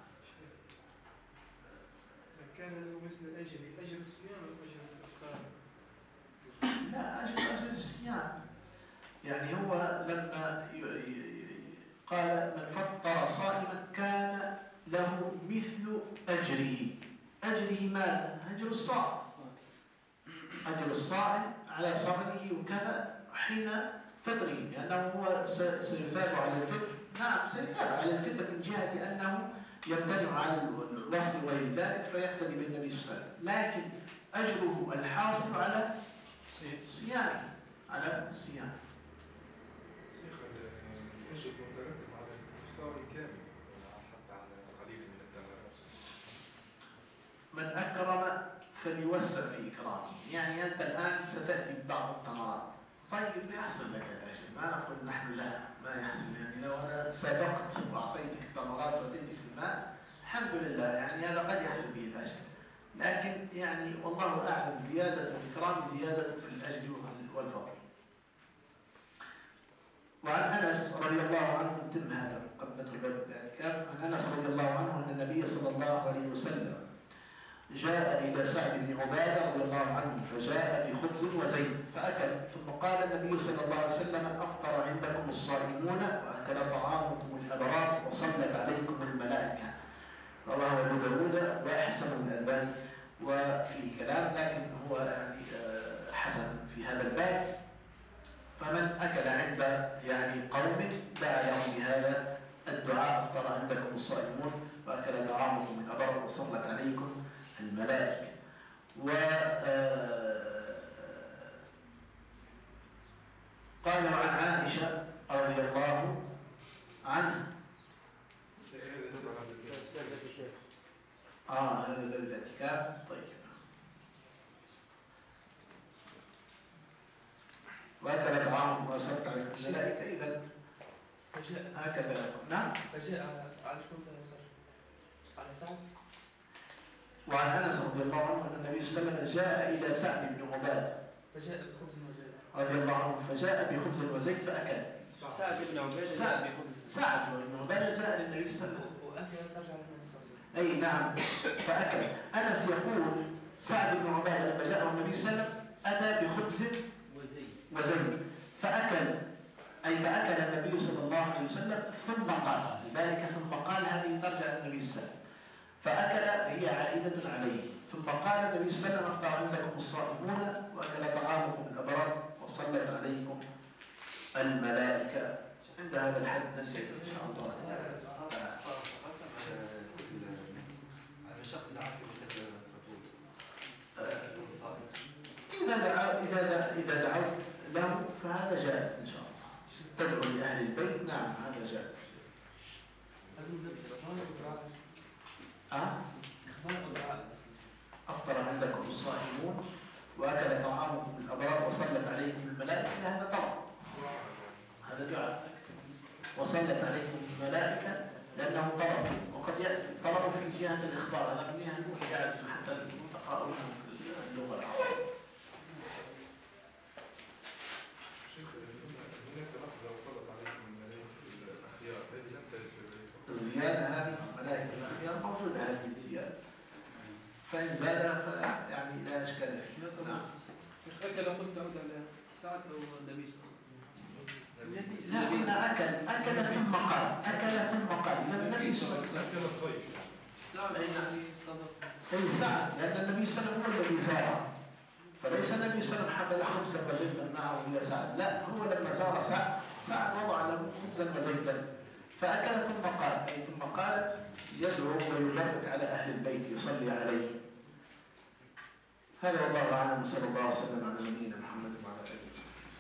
كان له مثل أجر الصيام أو أجر الإفطار؟ لا، أجر الصيام. يعني هو لما قال من فطر صائما كان له مثل أجره. أجره ماذا؟ أجر الصائم. أجر الصائم على صومه وكذا حين فطره، لأنه هو سيثاب على الفطر. نعم سيثاب على الفطر من جهة أنه يمتنع على الوصل وغير ذلك فيقتدي بالنبي صلى الله عليه وسلم، لكن أجره الحاصل على صيامه، على الصيام. شيخ الأجر مترتب على الإفطار الكامل ولا حتى على قليل من التمرات؟ من أكرم فليوسع في إكرامه. يعني أنت الآن ستأتي ببعض التمرات، طيب يحصل لك الأجر، ما نقول نحن لا ما يحصل. يعني لو أنا سبقت وأعطيتك التمرات وأعطيتك الماء الحمد لله، يعني هذا قد يحصل به الأجر، لكن يعني والله أعلم زيادة الإكرام زيادة في الأجر والفضل. وعن أنس رضي الله عنه تم هذا مقدمة الباب الاعتكاف. عن أنس رضي الله عنه أن النبي صلى الله عليه وسلم جاء إلى سعد بن عبادة رضي الله عنه فجاء بخبز وزيت فأكل، ثم قال النبي صلى الله عليه وسلم أفطر عندكم الصائمون وأكل طعامكم الأبرار وصلت عليكم الملائكة. رواه أبو داود وأحسن الألباني، وفيه كلام لكن هو يعني حسن في هذا الباب. فمن أكل عند يعني قوم دعا لهم بهذا الدعاء أفطر عندكم الصائمون وأكل طعامكم الأبرار وصلت عليكم الملائكة. قال عن عائشة رضي الله عنها هذا باب الاعتكاف. طيب وأكل طعامكم وصلت عليكم الملائكة، إذا هكذا. نعم. فجاء على شكون على سعد. وعن أنس رضي الله عنه أن النبي صلى الله عليه وسلم جاء إلى سعد بن عبادة فجاء بخبز وزيت. رضي الله عنه فجاء بخبز وزيت فأكل. سعد بن عبيدة سعد. جاء بخبز. سعد بن عبادة جاء للنبي صلى الله عليه وسلم. وأكل ترجع للنبي صلى الله عليه وسلم. أي نعم فأكل. أنس يقول سعد بن عبادة لما جاءه النبي صلى الله عليه وسلم أتى بخبز وزيت فأكل. أي فأكل النبي صلى الله عليه وسلم ثم قال لذلك ثم قال هذه ترجع للنبي صلى الله عليه وسلم. فأكل هي عائدة عليه. ثم قال النبي صلى الله عليه وسلم أفطر عندكم الصائمون وأكل طعامكم الأبرار وصلت عليكم الملائكة. عند هذا الحد ننتهي إن شاء الله. على شخص دعاك مثل إذا دعوت له فهذا جائز إن شاء الله. تدعو لأهل البيت نعم هذا جائز. أفطر عندكم الصائمون وأكل طعامكم الأبرار وصلت عليكم الملائكة هذا طلب. هذا دعاء. وصلت عليكم الملائكة لأنه طلب وقد يأتي طلب في جهة الإخبار. هذا من جهة قاعد حتى تقرأونه في اللغة العربية. شيخ هناك لفظة وصلت عليكم الملائكة الأخيار هذه لم ترد في البيت. الزيادة هذه الملائكة الأخيار موجودة هذه الزيادة. فإن زادها فلا يعني لا إشكال فيه. نعم. أكل قلت تعود على سعد أو النبي صلى الله عليه وسلم. لا هنا أكل ثم قال. أكل ثم قال. إذا النبي صلى الله عليه وسلم أكل الضيف. سعد يعني استضاف. أي سعد لأن النبي صلى الله عليه وسلم هو الذي زاره. فليس النبي صلى الله عليه وسلم حمل خبزا وزيتا معه إلى سعد. لا هو لما زار سعد وضع له خبزا وزيتا فأكل ثم قال. أي ثم قال يدعو ويبارك على أهل البيت يصلي عليه. هذا والله أعلم. صلى الله وسلم على نبينا محمد.